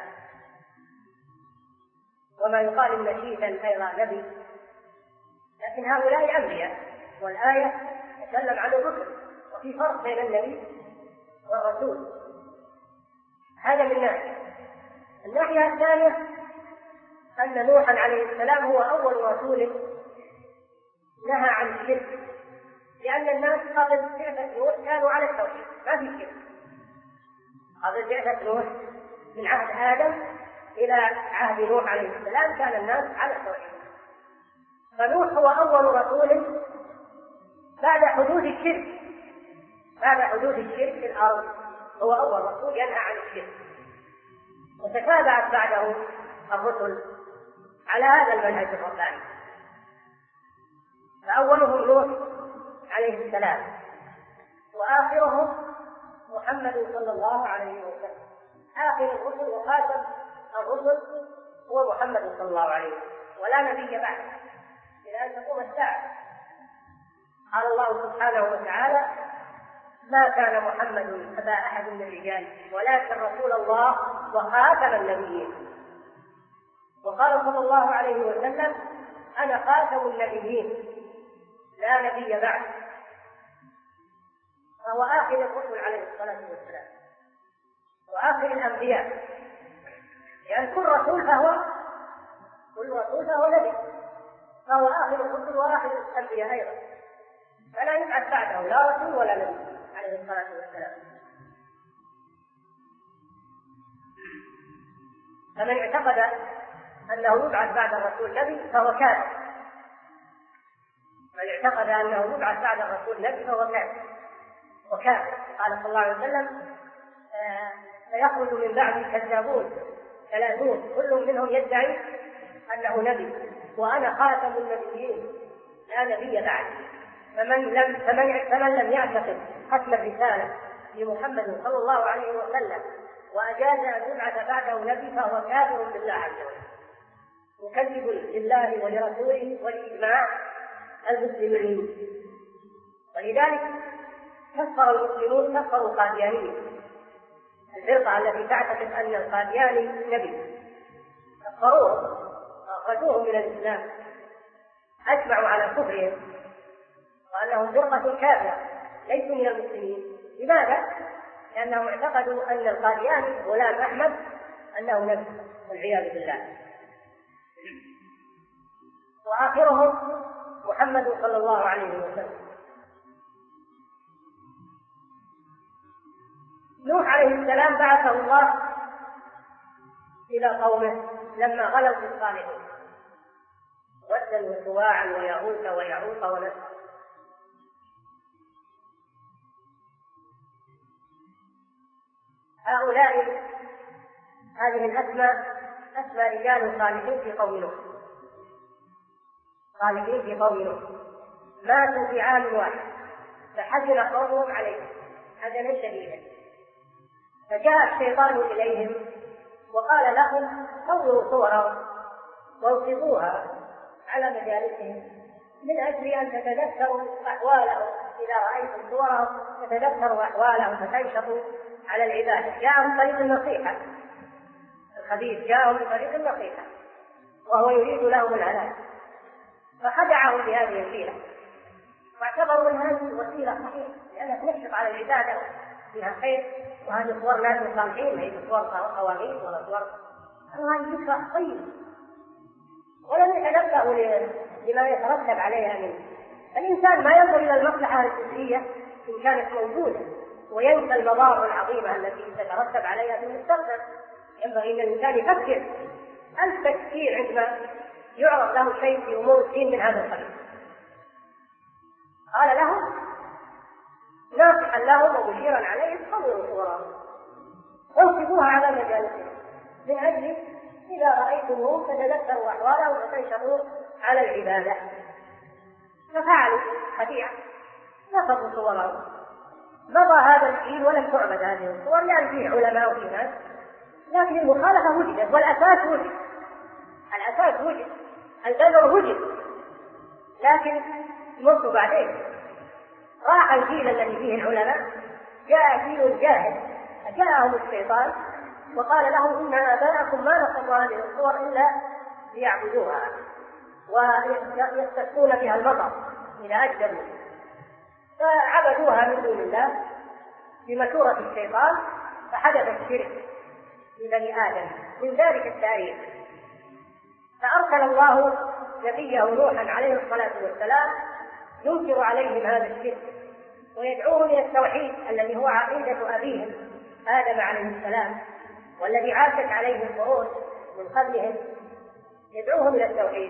وما يقال إن شيثا أيضا نبي، لكن هؤلاء أنبياء، والآية تتكلم عن الرسل، وفي فرق بين النبي والرسول. هذا من ناحية. الناحية الثانية أن نوحا عليه السلام هو أول رسول نهى عن الشرك، لأن الناس قبل بعثة نوح كانوا على التوحيد، ما في شرك. قبل بعثة نوح من عهد آدم إلى عهد نوح عليه السلام كان الناس على التوحيد. فنوح هو أول رسول بعد حدوث الشرك، في الأرض، هو أول رسول ينهى عن الشرك. وتتابعت بعده الرسل على هذا المنهج الرباني. فأولهم نوح عليه السلام، وآخرهم محمد صلى الله عليه وسلم. آخر الرسل وخاتم الرسل هو محمد صلى الله عليه وسلم، ولا نبي بعده إلى أن تقوم الساعة. قال الله سبحانه وتعالى: ما كان محمد أبا أحد من الرجال ولكن رسول الله وخاتم النبيين. وقال صلى الله عليه وسلم: أنا خاتم النبيين لا نبي بعد. فهو آخر الرسل عليه الصلاة والسلام وآخر الأنبياء، لأن كل رسول فهو نبي، فهو آخر الرسل وآخر الأنبياء أيضا، فلا يبعث بعده لا رسول ولا نبي عليه الصلاة والسلام. فمن اعتقد أنه يبعث بعد الرسول نبي فهو كافر. من اعتقد أنه يبعث بعد الرسول نبي فهو كافر. قال صلى الله عليه وسلم: فيخرج من بعد كذابون 30 كل منهم يدعي أنه نبي، وأنا خاتم النبيين لا نبي بعد. فمن لم يعتقد ختم الرسالة لمحمد صلى الله عليه وسلم وأجاز أن يبعث بعده نبي فهو كافر بالله عز وجل، مكذب لله ولرسوله ولإجماع المسلمين. ولذلك كفر المسلمون، كفروا القاديانية، الفرقة التي تعتقد أن القادياني نبي، كفروه وأخرجوهم من الإسلام، أجمعوا على كفرهم وأنهم فرقة كافرة ليسوا من المسلمين. لماذا؟ لأنهم اعتقدوا أن القادياني غلام أحمد أنه نبي والعياذ بالله. وآخرهم محمد صلى الله عليه وسلم. نوح عليه السلام بعثه الله إلى قومه لما غلوا في الصالحين، ودا وسواعا ويغوث ويعوق ونسرا. هؤلاء هذه الأسماء أسماء رجال صالحين في قوم نوح، صالحين في قوم نوح، ماتوا في عام واحد فحزن قومهم عليهم حزنا شديدا، فجاء الشيطان إليهم وقال لهم صوروا صورهم وانصبوها على مجالسهم من أجل أن تتذكروا أحوالهم، إذا رأيتم صورهم تتذكروا أحوالهم فتنشطوا على العبادة. جاءهم طريق النصيحة، الخبيث جاءهم بطريق النصيحة وهو يريد لهم الهلاك، فخدعهم بهذه الحيلة واعتبروا أن هذه الوسيلة صحيحة لأنها تنشط على العبادة فيها خير، وهذه صور ناس صالحين ليست صور قوانين ولا صور، هذه فكرة طيبة ولم يتنبهوا لما يترتب عليها منه. الإنسان ما ينظر إلى المصلحة الجزئية إن كانت موجودة وينسى المضار العظيمة التي تترتب عليها في المستقبل. ينبغي أن الإنسان يفكر ألف تفكير عندما يعرض له شيء في أمور الدين من هذا القبيل. قال لهم ناصحا لهم ومشيرا عليهم صوروا صورهم وانصبوها على مجالسهم من أجل إذا رأيتموه فتذكروا أحوالهم وتنشطوا على العبادة. ففعلوا خديعة، نصبوا صورهم. مضى هذا الجيل ولم تعبد هذه الصور لأن فيه علماء وفي ناس، لكن المخالفة وجدت والأساس وجد، الأساس وجد، البذر وجد، لكن مروا بعدين راح الجيل الذي فيه العلماء، جاء جيل جاهل فجاءهم الشيطان وقال لهم إن آباءكم ما نصبوا هذه الصور إلا ليعبدوها ويستسقون بها المطر إذا أجدبوا، فعبدوها من دون الله بمشورة الشيطان فحدث الشرك لبني آدم من ذلك التاريخ. فأرسل الله نبيه نوحا عليه الصلاة والسلام ينكر عليهم هذا الشرك ويدعوهم إلى التوحيد الذي هو عقيدة أبيهم آدم عليه السلام والذي عاشت عليه القرون من قبلهم، يدعوهم إلى التوحيد.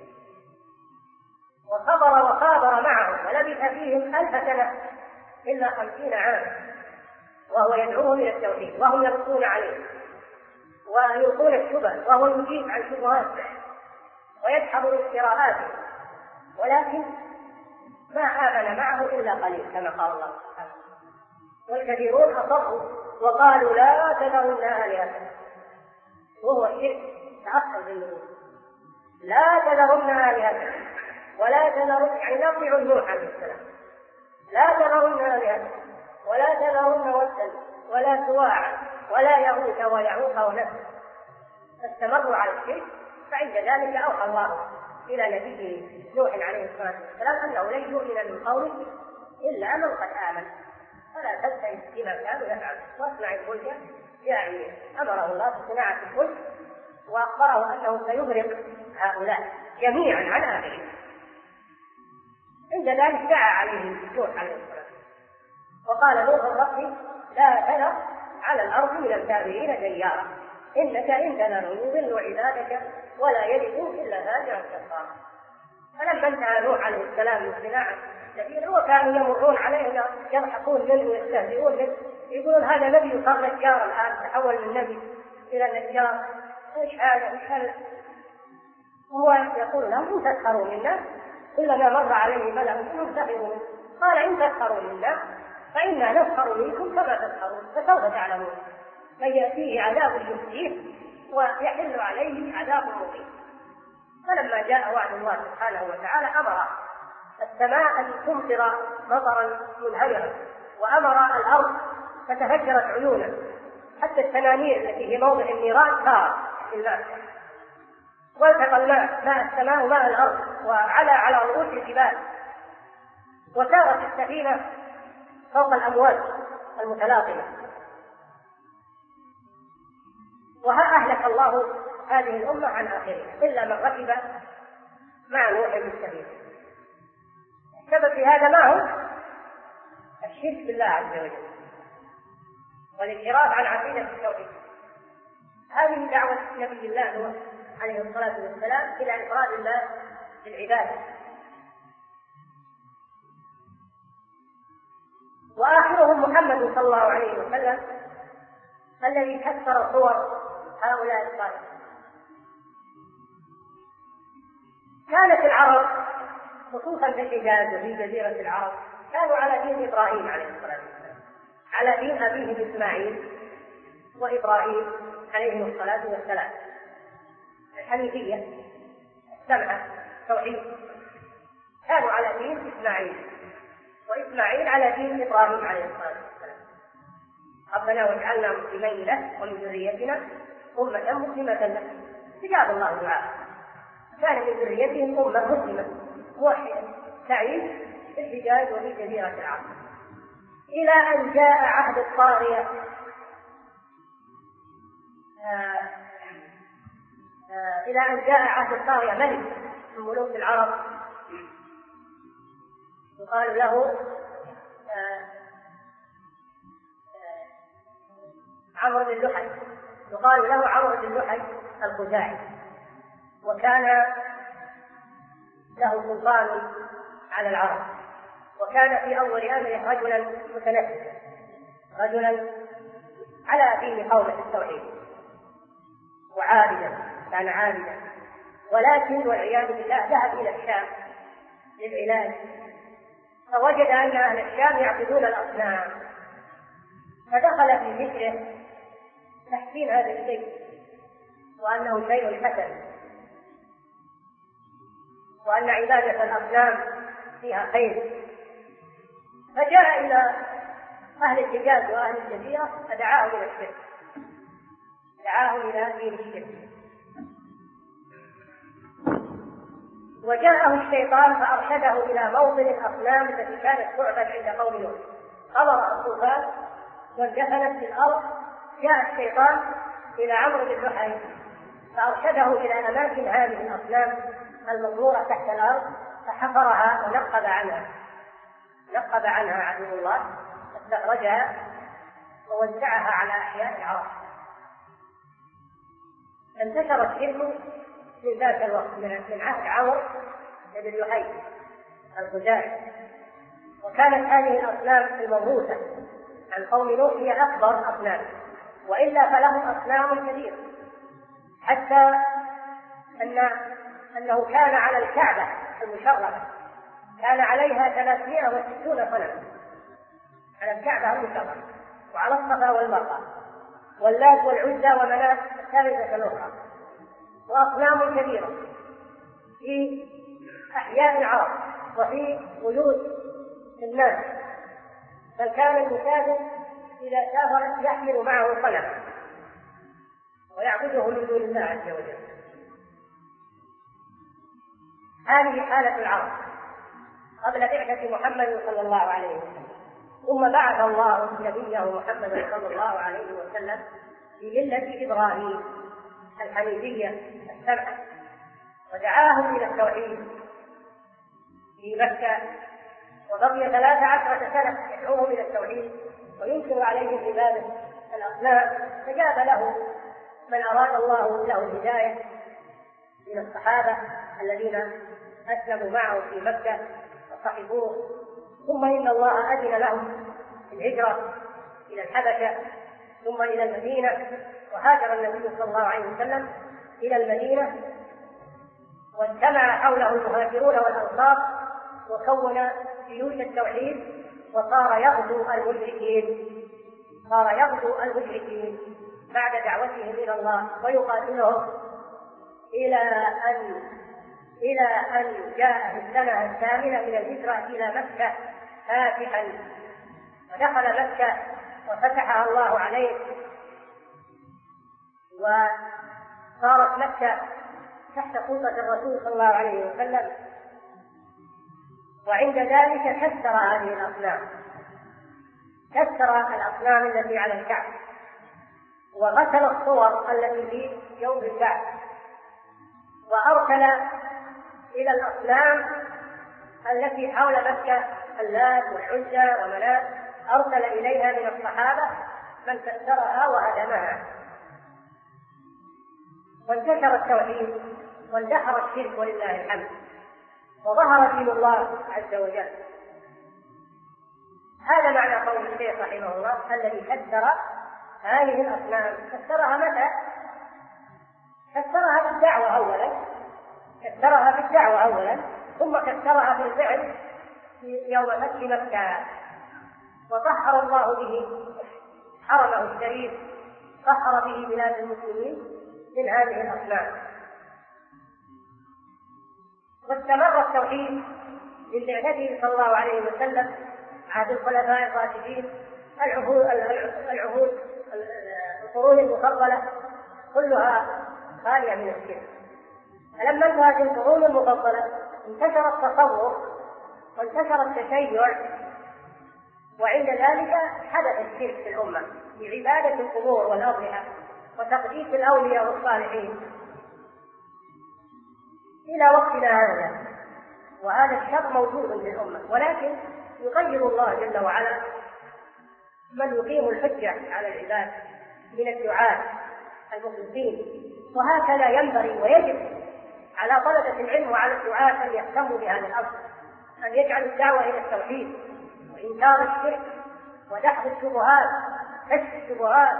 وصبر وصابر معهم ولبث فيهم 1000 سنة إلا 50 عاما وهو يدعوهم إلى التوحيد وهم يردون عليه ويلقون الشبه وهو يجيب عن شبهاته ويدحض افتراءاته، ولكن ما آمن معه إلا قليل كما قال الله سبحانه، والكثيرون أصروا وقالوا لا تذرن آلهتكم، وهو الشرك تأصل بالنبوة، لا تذرن آلهتكم ولا تذرن، يعني نطيع نوح عليه السلام، لا تذرن آلهتكم ولا تذرن ودا ولا سواعا ولا يغوث ويعوق ونسرا، فاستمروا على الشرك. فعند ذلك أوحى الله إلى نبيه نوح عليه الصلاة والسلام أنه لن يؤمن من قومه إلا من قد آمن فلا تبتئس بما كانوا يفعلون واصنع الفلك بأعينهم. أمره الله بصناعة الفلك وأخبره أنه سيغرق هؤلاء جميعا على آخرهم. عند ذلك دعا عليه نوح عليه الصلاة والسلام وقال نوح ربي لا تذر على الأرض من الكافرين ديارا إنك إن تذرهم يضلوا عبادك ولا يلدوا إلا فاجرا كفارا. فلما انتهى نوح عليه السلام من صناعة السفينة وكانوا يمرون عليه يضحكون منه ويستهزئون منه، يقولون هذا نبي صار نجار الآن، تحول من نبي إلى نجار، ايش هذا؟ هو يقول لهم إن تسخروا منا كلما مر عليه ملأ منهم سخروا منه. قال إن تسخروا منا فإنا نسخر منكم كما تسخرون فسوف تعلمون من يأتيه عذاب يخزيه ويحل عليه عذاب مقيم. فلما جاء وعد الله سبحانه وتعالى أمر السماء أن تمطر مطرا منهمرا، وأمر الأرض فتفجرت عيونا حتى التنانير التي في موضع النيران صارت بالماء، والتقى الماء ماء السماء وماء الأرض وعلى على رؤوس الجبال، وسارت السفينة فوق الأمواج المتلاطمة. وها أهلك الله هذه الأمة عن آخرها إلا من ركب مع نوح السفينة. السبب في هذا ما هو؟ الشرك بالله عز وجل والانحراف عن عقيدة التوحيد. هذه دعوة نبي الله نوح عليه الصلاة والسلام إلى إفراد الله بالعبادة. وآخرهم محمد صلى الله عليه وسلم الذي كسر صور هؤلاء الصالحين. كانت العرب خصوصا في الحجاز وفي جزيرة العرب كانوا على دين إبراهيم عليه الصلاة والسلام، على دين أبيه إسماعيل وإبراهيم عليه الصلاة والسلام، الحنيفية السمعة التوحيد. كانوا على دين إسماعيل وإسماعيل على دين إبراهيم عليه الصلاة والسلام. ربنا واجعلنا مسلمين له ومن ذريتنا أمة مسلمة له، استجاب الله دعاءه. كان من ذريتهم أمة مسلمة موحدة تعيش في الحجاز وفي جزيرة العرب إلى أن جاء عهد الطاغية ملك من ملوك العرب يقال له عمرو بن لحي الخزاعي، وكان له سلطان على العرب، وكان في أول أمره رجلا متنفسا، رجلا على دين قومه التوحيد وعابدا، كان عابدا، ولكن والعياذ بالله ذهب إلى الشام للعلاج، فوجد أن أهل الشام يعبدون الأصنام، فدخل في فكره تحسين هذا الشيء وأنه شيء حسن، وأن عبادة الأصنام فيها خير، فجاء إلى أهل الحجاز وأهل الجزيرة فدعاهم إلى الشرك، دعاهم إلى دين الشرك. وجاءه الشيطان فأرشده إلى موطن الأصنام التي كانت تعبد عند قوم نوح. قمر الطوفان واندفنت في الأرض، جاء الشيطان إلى عمرو بن لحي فأرشده إلى أماكن هذه الأصنام المغمورة تحت الأرض، فحفرها نقب عنها عدو الله، استخرجها ووزعها على أحياء العرب. انتشر الشرك من ذاك الوقت من عهد عمرو بن لحي الخزاعي. وكانت هذه الأصنام الموروثة عن قوم نوح هي أكبر أصنام، وإلا فلهم أصنام كثيرة، حتى أنه كان على الكعبة المشرفة كان عليها 360 صنما، على الكعبة المشرفة وعلى الصفا والمروة واللات والعزى ومناة الثالثة الأخرى، وأصنام كبيرة في أحياء العرب وفي بيوت الناس، بل كان المسافر إذا سافر يحمل معه صنما ويعبده من دون الله عز وجل. هذه حالة العرب قبل بعثة محمد صلى الله عليه وسلم، ثم بعث الله نبيه محمد صلى الله عليه وسلم بملة إبراهيم الحنيفية السمحة، ودعاهم إلى التوحيد في مكة، وبقي 13 سنة يدعوهم إلى التوحيد وينكر عليهم عبادة الأصنام. فجاب له من أراد الله له الهداية من الصحابة الذين أسلموا معه في مكة وصحبوه، ثم إن الله أذن لهم الهجرة إلى الحبشة ثم إلى المدينة، وهاجر النبي صلى الله عليه وسلم إلى المدينة، واجتمع حوله المهاجرون والأنصار، وكون جيوش التوحيد، وصار يغزو المشركين بعد دعوتهم إلى الله ويقاتلهم إلى أن جاء في السنة الثامنة من الهجرة إلى مكة فاتحا، ودخل مكة وفتحها الله عليه، وصارت مكة تحت سلطة الرسول صلى الله عليه وسلم. وعند ذلك كسر هذه الأصنام، كسر الأصنام التي على الكعبة، وغسل الصور التي في يوم الكعبة، وأرسل إلى الأصنام التي حول مكة اللات والعزى ومنات، أرسل إليها من الصحابة من كسرها وهدمها، وانتشر التوحيد واندحر الشرك ولله الحمد، وظهر دين الله عز وجل. هذا معنى قول الشيخ رحمه الله الذي كسر هذه الأصنام. كسرها متى؟ كسرها بالدعوة أولا، ثم كسرها بالفعل في يوم فتح مكة، وطهر الله به حرمه الشريف، طهر به بلاد المسلمين من هذه الأصنام. واستمر التوحيد من بعثته صلى الله عليه وسلم عهد الخلفاء الراشدين، القرون المفضلة كلها خالية من الشرك. فلما انتهت القرون المفضلة انتشر التصوف وانتشر التشيع، وعند ذلك حدث الشرك في الأمة بعبادة القبور والأضرحة وتقديس الأولياء والصالحين إلى وقتنا هذا. وهذا الشر موجود في الأمة، ولكن يغير الله جل وعلا من يقيم الحجة على العباد من الدعاة المخلصين. وهكذا ينبغي ويجب على طلبة العلم وعلى الدعاة أن يهتموا بهذا الأمر، أن يجعلوا الدعوة إلى التوحيد وإنكار الشرك ودحض الشبهات، كشف الشبهات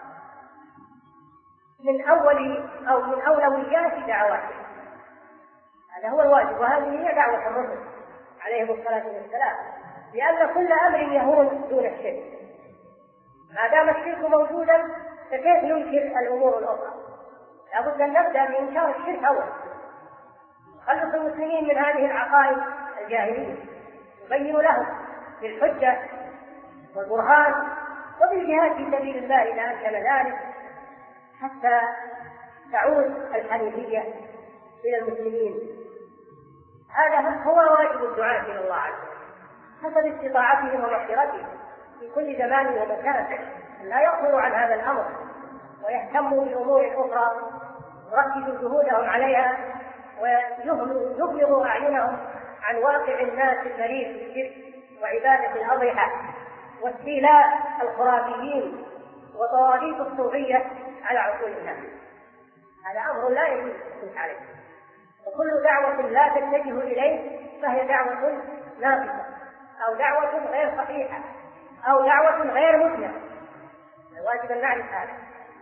من أولويات دعواتهم. هذا هو الواجب، وهذه هي دعوة الرسل عليهم الصلاة والسلام، لأن كل أمر يهون دون الشرك. ما دام الشرك موجودا فكيف ننكر الأمور الأخرى؟ لابد أن نبدأ بإنكار الشرك أولا، خلص المسلمين من هذه العقائد الجاهلية، نبين لهم بالحجة والبرهان وبالجهاد في سبيل الله إذا أمكن ذلك، حتى تعود الحنيفية إلى المسلمين. هذا هو واجب الدعاة إلى الله عز وجل حسب استطاعتهم ومقدرتهم في كل زمان ومكان، لا يغفلوا عن هذا الأمر ويهتموا بأمور أخرى يركزوا جهودهم عليها ويغمضوا أعينهم عن واقع الناس المريض بالشرك وعبادة الأضرحة واستيلاء الخرافيين وطواغيت الصوفية على عقول الناس. هذا أمر لا يجوز السكوت عليه، وكل دعوة لا تتجه إليه فهي دعوة ناقصة أو دعوة غير صحيحة أو دعوة غير مثمرة. الواجب أن نعرف هذا.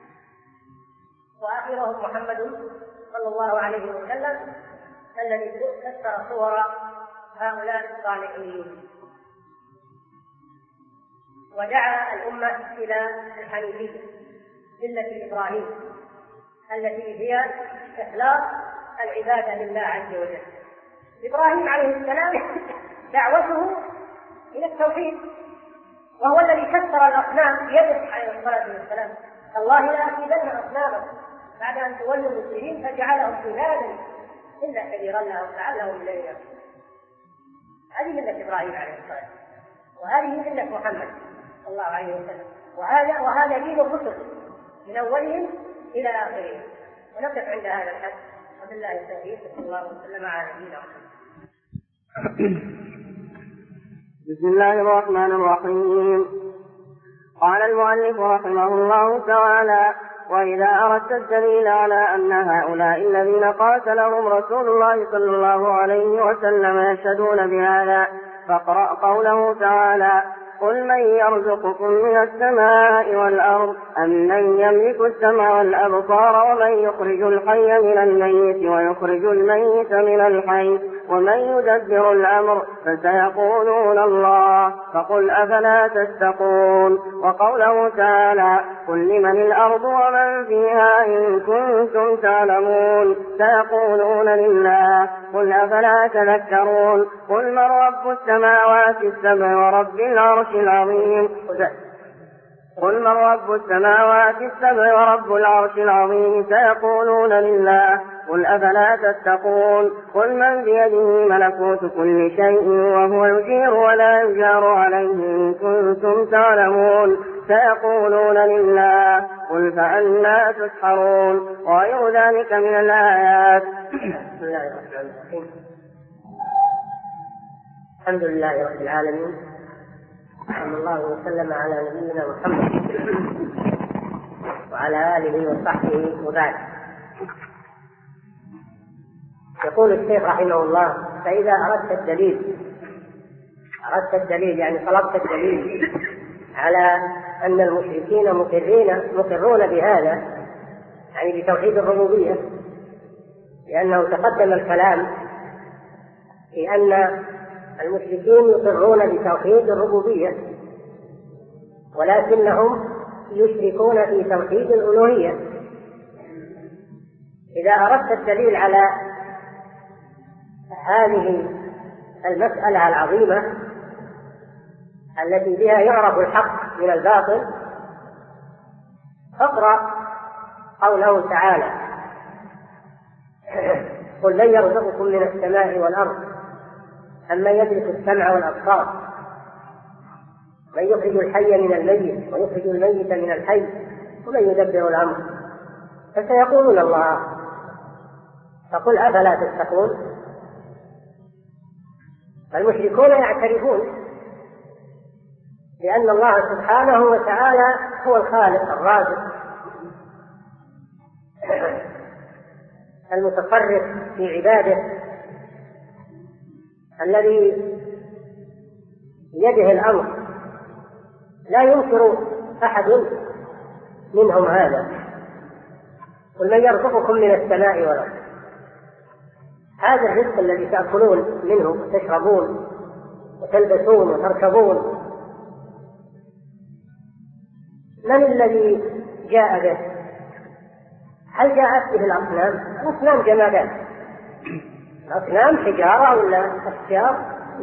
وآخرهم محمد صلى الله عليه وسلم الذي كسر صور هؤلاء الصالحين ودعا الأمة إلى الحنيفية ملة إبراهيم التي هي إخلاص العبادة لله عز وجل. إبراهيم عليه السلام دعوته إلى التوحيد، وهو الذي كسر الأصنام بيده عليه الصلاة والسلام. الله لا أكيدن أصنامه بعد أن تولوا المسلمين فجعلهم جذاذا إلا كبيرا لهم لعلهم إليه يرجعون. هذه ملة إبراهيم عليه الصلاة والسلام، وهذه ملة محمد صلى الله عليه وسلم، وهذا دين الرسل من أولهم إلى آخرهم. ونقف عند هذا الحد، وبالله التوفيق، صلى الله وسلم على نبينا محمد. بسم الله الرحمن الرحيم. قال المؤلف رحمه الله تعالى: وإذا أردت الدليل على أن هؤلاء الذين قاتلهم رسول الله صلى الله عليه وسلم يشهدون بهذا فاقرأ قوله تعالى: قل من يرزقكم من السماء والأرض أم من يملك السمع والأبصار ومن يخرج الحي من الميت ويخرج الميت من الحي ومن يدبر الأمر فسيقولون الله فقل أفلا تتقون. وقوله تعالى قل لمن الأرض ومن فيها إن كنتم تعلمون سيقولون لله قل أفلا تذكرون. قل من رب السماوات السبع ورب العرش العظيم قل من رب السماوات السبع ورب العرش العظيم سيقولون لله قل أفلا تتقون. قل من بيده ملكوت كل شيء وهو يجير ولا يجار عليه إن كنتم تعلمون سيقولون لله قل فأنى تسحرون. وغير ذلك من الآيات. بسم الله الرحمن الرحيم. الحمد لله رب العالمين صلى الله وسلم على نبينا محمد وعلى آله وصحبه وبعد. يقول الشيخ رحمه الله فإذا أردت الدليل يعني طلبت الدليل على أن المشركين مقرون بهذا يعني بتوحيد الربوبية، لأنه تقدم الكلام في أن المشركين يقرون بتوحيد الربوبية ولكنهم يشركون في توحيد الألوهية. إذا أردت الدليل على هذه المسألة العظيمة التي بها يعرف الحق من الباطل فاقرأ قوله تعالى قل من يرزقكم من السماء والأرض أمن يملك السمع والأبصار من يخرج الحي من الميت ويخرج الميت من الحي ومن يدبر الأمر فسيقولون الله فقل أفلا تتقون. فالمشركون يعترفون بأن الله سبحانه وتعالى هو الخالق الرازق المتصرف في عباده الذي بيده الأمر لا ينكر أحد منهم هذا. قل من يرزقكم من السماء والأرض، هذا الرزق الذي تأكلون منه وتشربون وتلبسون وتركبون من الذي جاء به؟ هل جاءت به الأصنام؟ الأصنام جمادات، الأصنام حجارة ولا أشجار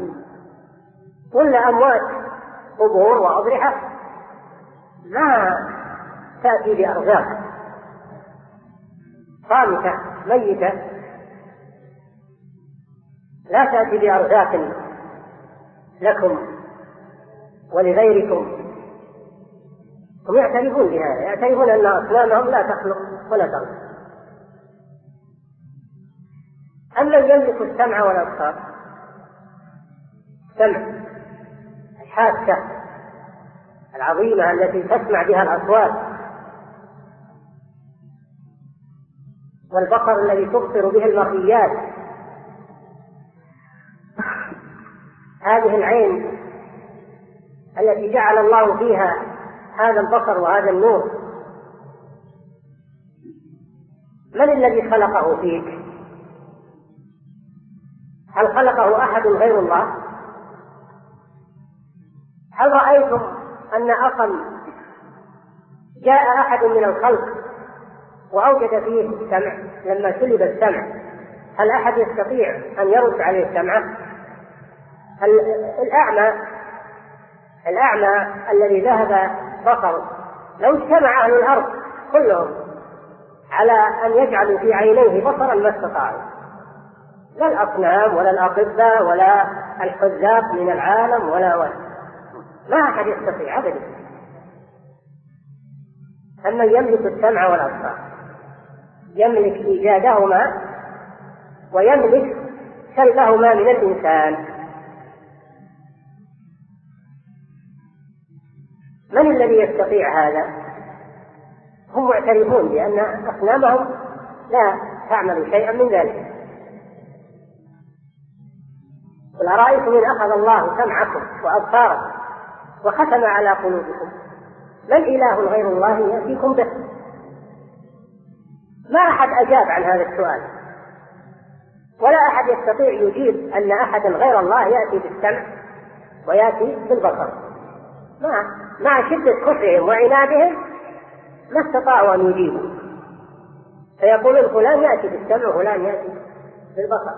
ولا أموات قبور وأضرحة ما تأتي بأرزاق صامتة ميتة، لا تأتي بأرزاق لكم ولغيركم. هم يعترفون بهذا، يعترفون أن أصنامهم لا تخلق ولا ترزق. أما يملك السمع والأبصار، السمع الحاسة العظيمة التي تسمع بها الأصوات، والبصر الذي تبصر به المرئيات، هذه العين التي جعل الله فيها هذا البصر وهذا النور. من الذي خلقه فيك؟ هل خلقه أحد غير الله؟ هل رأيتم أن أخا جاء أحد من الخلق وأوجد فيه السمع؟ لما سلب السمع هل أحد يستطيع أن يرد عليه سمعه؟ الأعمى الذي ذهب بصره لو اجتمع أهل الأرض كلهم على أن يجعلوا في عينيه بصرا ما استطاعوا، لا الأصنام ولا الأطباء ولا الحذاق من العالم ولا ما أحد يستطيع أبدا. أما يملك السمع والأبصار، يملك إيجادهما ويملك سلبهما من الإنسان. من الذي يستطيع هذا؟ هم معترفون بأن أصنامهم لا تعمل شيئا من ذلك. قل أرأيتم إن أخذ الله سمعكم وأبصاركم وختم على قلوبكم. من إله غير الله يأتيكم به؟ ما أحد أجاب عن هذا السؤال، ولا أحد يستطيع يجيب أن أحدا غير الله يأتي بالسمع ويأتي بالبصر. مع شدة كفرهم وعنادهم ما استطاعوا أن يجيبوا، فيقولون فلان يأتي بالسمع وفلان يأتي بالبصر.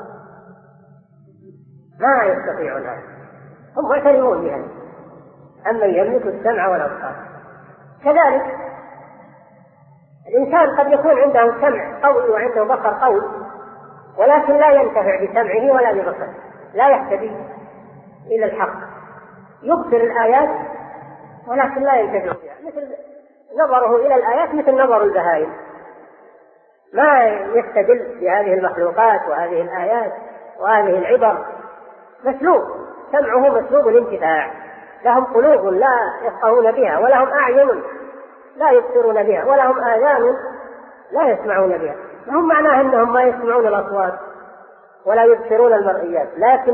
ما يستطيعون هذا، هم معترفون بها. أما يملك السمع والأبصار. كذلك الإنسان قد يكون عنده سمع قوي وعنده بصر قوي، ولكن لا ينتفع بسمعه ولا ببصره، لا يهتدي إلى الحق، يبصر الآيات ولكن لا ينتفع بها، مثل نظره إلى الآيات مثل نظر البهائم، ما يستدل بهذه المخلوقات وهذه الآيات وهذه العبر. مسلوب، سمعه مسلوب الانتفاع. لهم قلوب لا يفقهون بها، ولهم أعين لا يبصرون بها، ولهم آذان لا يسمعون بها. هم معناه أنهم ما يسمعون الأصوات ولا يبصرون المرئيات، لكن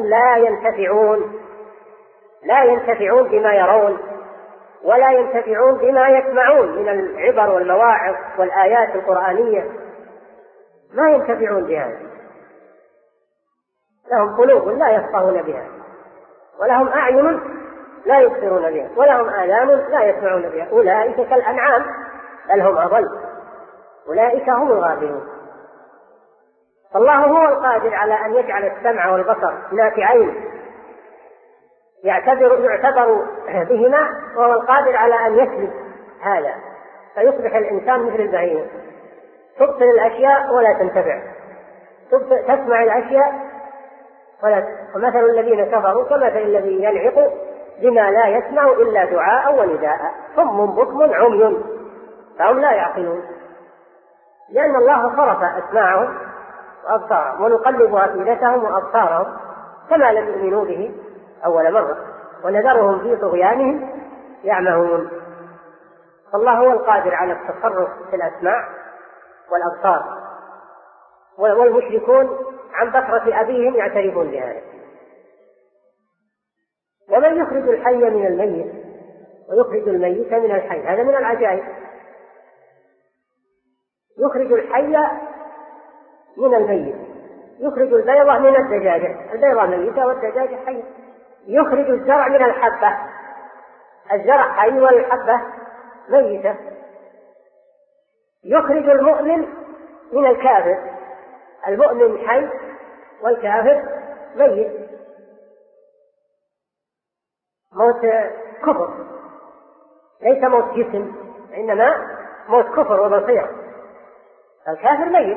لا ينتفعون بما يرون، ولا ينتفعون بما يسمعون من العبر والمواعظ والآيات القرآنية، ما ينتفعون بها. لهم قلوب لا يفقهون بها، ولهم أعين لا يبصرون بها، ولهم آذان لا يسمعون بها. أولئك كالأنعام بل هم أضل، أولئك هم الغافلون. فالله هو القادر على أن يجعل السمع والبصر نافعين يعتبر بهما، وهو القادر على أن يسلب هذا فيصبح الإنسان مثل البهيمة، تبصر الأشياء ولا تنتفع، تسمع الأشياء ومثل الذين كفروا كمثل الذي ينعق بما لا يسمع إلا دعاء ونداء صم بكم عمي فهم لا يعقلون. لأن الله صرف أسماعهم وأبصارهم، ونقلب أفئدتهم وأبصارهم كما لم يؤمنوا به أول مرة، ونذرهم في طغيانهم يعمهون. فالله هو القادر على التصرف في الأسماع والأبصار، والمشركون عن بكرة أبيهم يعترفون بهذا. ومن يخرج الحي من الميت ويخرج الميت من الحي، هذا من العجائب. يخرج الحي من الميت، يخرج البيضة من الدجاجة، البيضة ميتة والدجاجة حية. يخرج الزرع من الحبة، الزرع حي والحبة ميتة. يخرج المؤمن من الكافر، المؤمن حي والكافر ميت. موت كفر، ليس موت جسم، إنما موت كفر وبصيرة. الكافر ميت.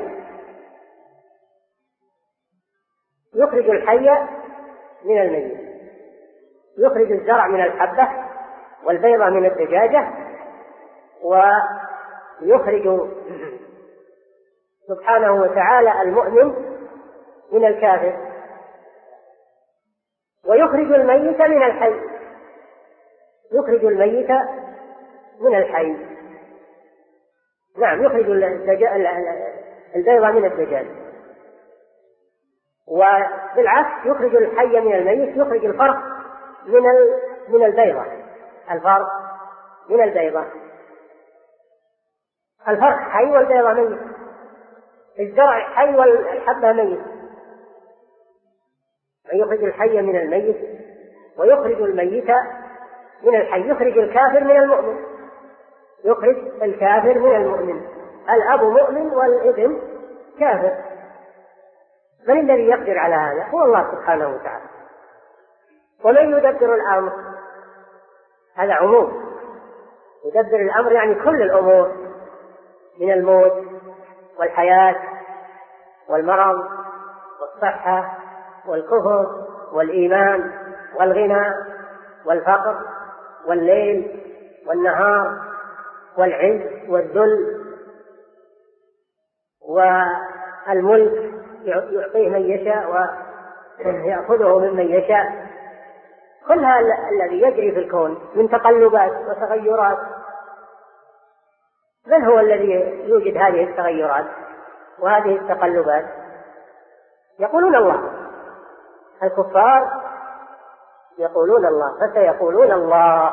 يخرج الحي من الميت، يخرج الزرع من الحبة والبيضة من الدجاجة، ويخرج سبحانه وتعالى المؤمن من الكافر، ويخرج الميت من الحي، يخرج الميت من الحي. نعم، يخرج البيضة من الدجاج. وبالعكس يخرج الحي من الميت، يخرج الفرق من البيضة، الفرق من البيضة. الفرق حي والبيضة ميت، الزرع حي والحبة ميت. يخرج الحي من الميت ويخرج الميت من الحي، يخرج الكافر من المؤمن، يخرج الكافر من المؤمن. الأب مؤمن والابن كافر. من الذي يقدر على هذا؟ هو الله سبحانه وتعالى. ومن يدبر الأمر، هذا عموم. يدبر الأمر يعني كل الأمور، من الموت والحياة والمرض والصحة والكفر والإيمان والغنى والفقر والليل والنهار والعز والذل والملك، يعطيه من يشاء ويأخذه ممن يشاء. كل هذا الذي يجري في الكون من تقلبات وتغيرات، من هو الذي يوجد هذه التغيرات وهذه التقلبات؟ يقولون الله. الكفار يقولون الله، فسيقولون الله.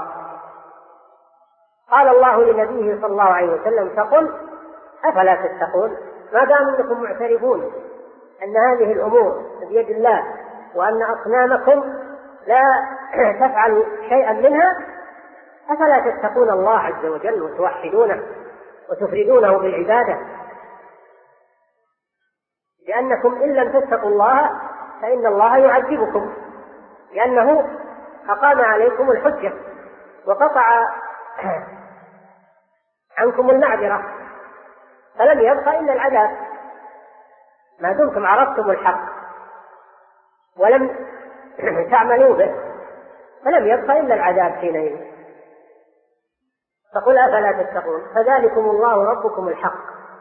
قال الله لنبيه صلى الله عليه وسلم: فقل أفلا تتقون، ما دام أنكم معترفون أن هذه الأمور بيد الله وأن أصنامكم لا تفعل شيئا منها، أفلا تتقون الله عز وجل وتوحدونه وتفردونه بالعبادة، لأنكم إن لم تتقوا الله فإن الله يعذبكم، لأنه أقام عليكم الحجة وقطع عنكم المعذرة، فلم يبق إلا العذاب ما دمتم عرفتم الحق ولم تعملوا به، فلم يبق إلا العذاب حينئذ. فقل أفلا تتقون، فذلكم الله ربكم الحق،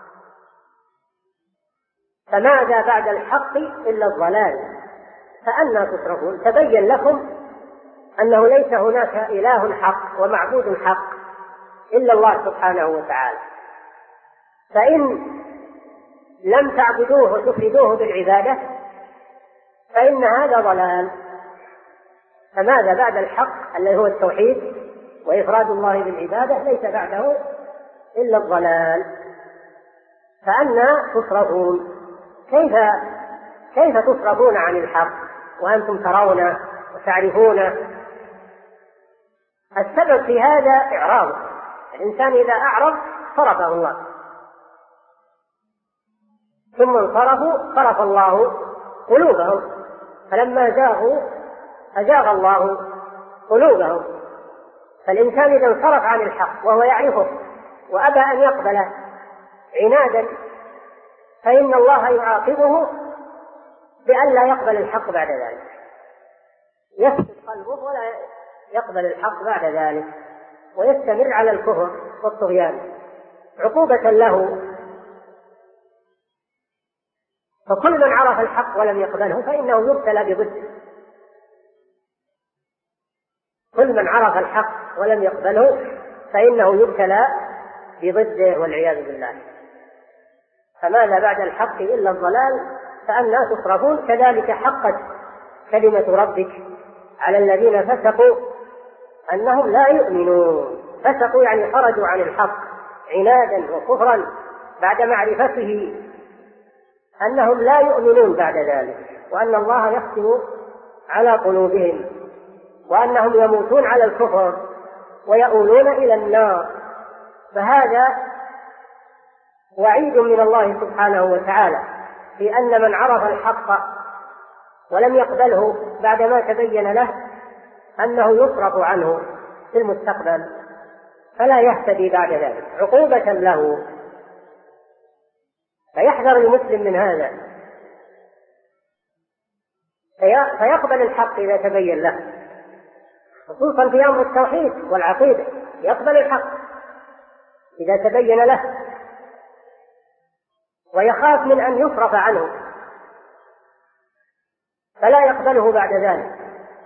فماذا بعد الحق إلا الضلال، فأنى تصرفون؟ تبين لكم أنه ليس هناك إله حق ومعبود حق إلا الله سبحانه وتعالى، فإن لم تعبدوه وتفردوه بالعبادة فإن هذا ضلال. فماذا بعد الحق الذي هو التوحيد وإفراد الله بالعبادة ليس بعده إلا الضلال، فأنى تصرفون؟ كيف تصرفون عن الحق وأنتم ترون وتعرفون؟ السبب في هذا إعراض الإنسان، إذا أعرض صرفه الله، ثم انصرفوا صرف الله قلوبهم، فلما زاغوا أزاغ الله قلوبهم. فالإنسان إذا انصرف عن الحق وهو يعرفه وأبى أن يقبله عنادا فإن الله يعاقبه بأن لا يقبل الحق بعد ذلك، يفسد قلبه ولا يقبل الحق بعد ذلك ويستمر على الكفر والطغيان عقوبة له. فكل من عرف الحق ولم يقبله فإنه يبتلى بضده، كل من عرف الحق ولم يقبله فإنه يبتلى بضده والعياذ بالله. فماذا بعد الحق إلا الضلال، فأنى تصرفون؟ كذلك حقت كلمة ربك على الذين فسقوا أنهم لا يؤمنون. فسقوا يعني خرجوا عن الحق عنادا وكفرا بعد معرفته أنهم لا يؤمنون بعد ذلك، وأن الله يختم على قلوبهم، وأنهم يموتون على الكفر ويؤولون إلى النار. فهذا وعيد من الله سبحانه وتعالى في أن من عرف الحق ولم يقبله بعدما تبين له أنه يصرف عنه في المستقبل فلا يهتدي بعد ذلك عقوبة له. فيحذر المسلم من هذا، فيقبل الحق إذا تبين له، خصوصا في أمر التوحيد والعقيدة، يقبل الحق إذا تبين له، ويخاف من أن يصرف عنه فلا يقبله بعد ذلك.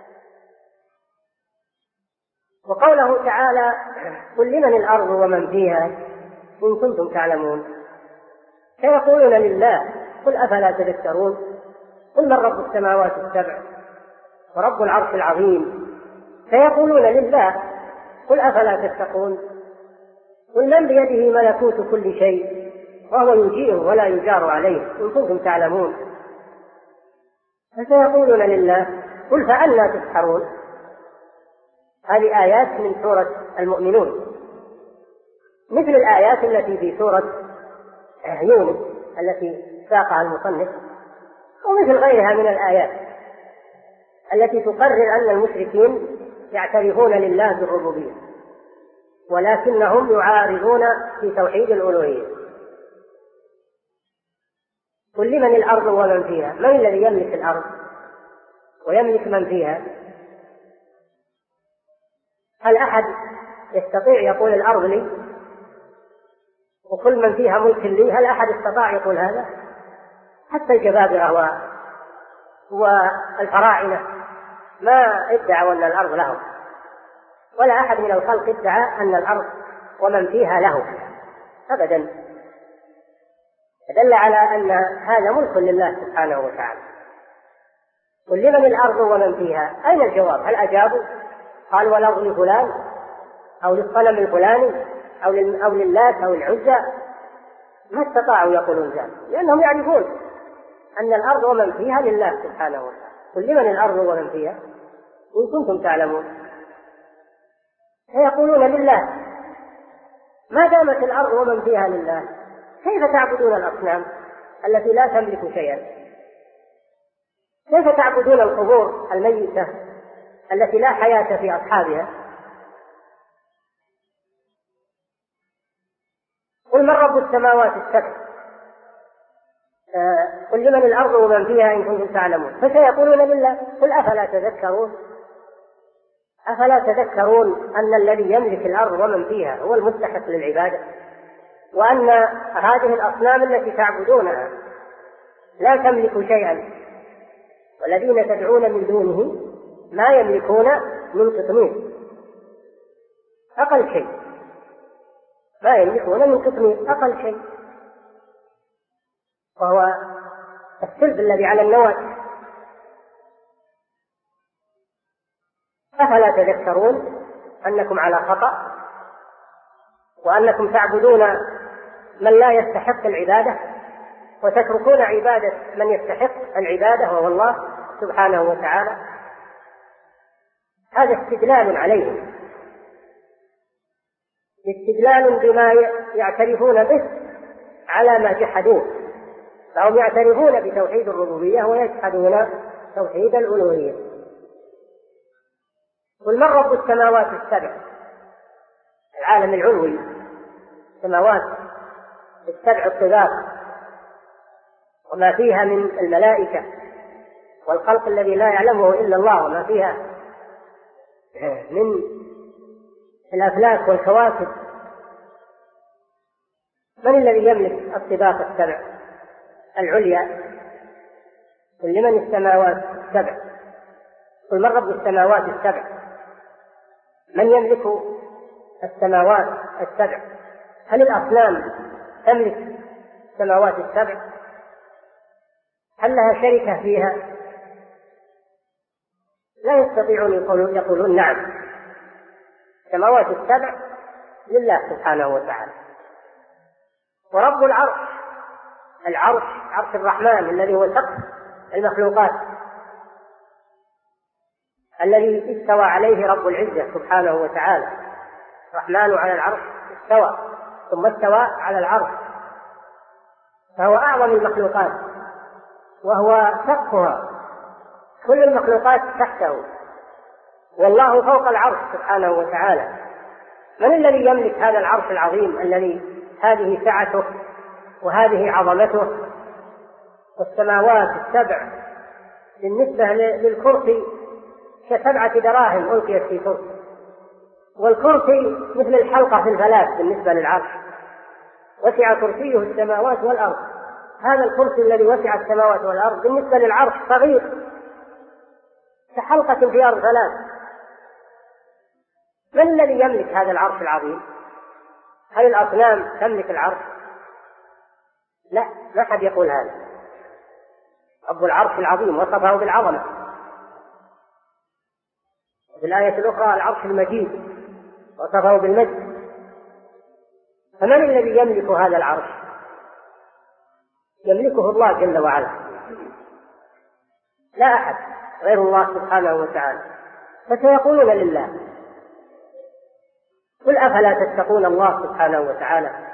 وقوله تعالى: قل لمن الأرض ومن فيها إن كنتم تعلمون، سيقولون لله، قل أفلا تذكرون؟ قل من رب السماوات السبع ورب العرش العظيم، سيقولون لله، قل أفلا تتقون؟ قل من بيده ملكوت كل شيء وهو يجير ولا يجار عليه إن كنتم تعلمون. فسيقولون لله، قل فأنى تسحرون. هذه آيات من سورة المؤمنون، مثل الآيات التي في سورة يونس التي ساقها المصنف، ومثل غيرها من الآيات التي تقرر أن المشركين يعترفون لله بالربوبية ولكنهم يعارضون في توحيد الألوهية. قل لمن الأرض ومن فيها، من الذي يملك الأرض ويملك من فيها؟ هل أحد يستطيع يقول الأرض لي وكل من فيها ملك لي؟ هل أحد استطاع يقول هذا؟ حتى الجبابرة والفراعنة ما ادعوا أن الأرض لهم، ولا أحد من الخلق ادعى أن الأرض ومن فيها له أبدا. دل على أن هذا ملك لله سبحانه وتعالى. قل لمن الأرض ومن فيها؟ أين الجواب؟ هل أجابوا؟ قالوا والأرض لفلان أو للصنم الفلاني أو للات أو العزى؟ ما استطاعوا يقولون ذلك، لأنهم يعرفون أن الأرض ومن فيها لله سبحانه وتعالى. قل لمن الأرض ومن فيها إن كنتم تعلمون؟ سيقولون لله. ما دامت الأرض ومن فيها لله، كيف تعبدون الأصنام التي لا تملك شيئا؟ كيف تعبدون القبور الميتة التي لا حياة في أصحابها؟ قل من رب السماوات السبع؟ قل لمن الأرض ومن فيها إن كنتم تعلمون؟ فسيقولون لله. قل أفلا تذكرون؟ أفلا تذكرون أن الذي يملك الأرض ومن فيها هو المستحق للعبادة، وأن هذه الأصنام التي تعبدونها لا تملك شيئا، والذين تدعون من دونه ما يملكون من قطمير، أقل شيء ما يملكون من قطمير، أقل شيء، وهو السلب الذي على النواة. أفلا تذكرون أنكم على خطأ، وأنكم تعبدون من لا يستحق العبادة، وتتركون عبادة من يستحق العبادة وهو الله سبحانه وتعالى؟ هذا استدلال عليهم، استدلال بما يعترفون به على ما جحدوه، فهم يعترفون بتوحيد الربوبية ويجحدون توحيد الألوهية. قل من رب السماوات السبع؟ العالم العلوي، السماوات السبع الطباق وما فيها من الملائكة والخلق الذي لا يعلمه إلا الله، وما فيها من الأفلاك والكواكب. من الذي يملك الطباق السبع العليا؟ قل لمن السماوات السبع؟ قل من رب السماوات السبع؟ من يملك السماوات السبع؟ هل الأصنام تملك السماوات السبع؟ هل لها شركة فيها؟ لا يستطيعون يقولون نعم، السماوات السبع لله سبحانه وتعالى. ورب العرش، العرش عرش الرحمن الذي هو سقف المخلوقات، الذي استوى عليه رب العزة سبحانه وتعالى. الرحمن على العرش استوى، ثم استوى على العرش، فهو أعظم المخلوقات وهو سقفها، كل المخلوقات تحته، والله فوق العرش سبحانه وتعالى. من الذي يملك هذا العرش العظيم الذي هذه سعته وهذه عظمته؟ والسماوات السبع بالنسبة للكرسي كسبعة دراهم ألقيت في كرسي، والكرسي مثل الحلقة في الفلاة بالنسبة للعرش، وسع كرسيه السماوات والأرض. هذا الكرسي الذي وسع السماوات والأرض بالنسبة للعرش صغير كحلقة في أرض فلاة. من الذي يملك هذا العرش العظيم؟ هل الأصنام تملك العرش؟ لا، ما حد يقول هذا. رب العرش العظيم وصفه بالعظمة، في الآية الأخرى العرش المجيد وصفه بالمجد. فمن الذي يملك هذا العرش؟ يملكه الله جل وعلا، لا أحد غير الله سبحانه وتعالى. فسيقولون لله. قل أفلا تتقون الله سبحانه وتعالى؟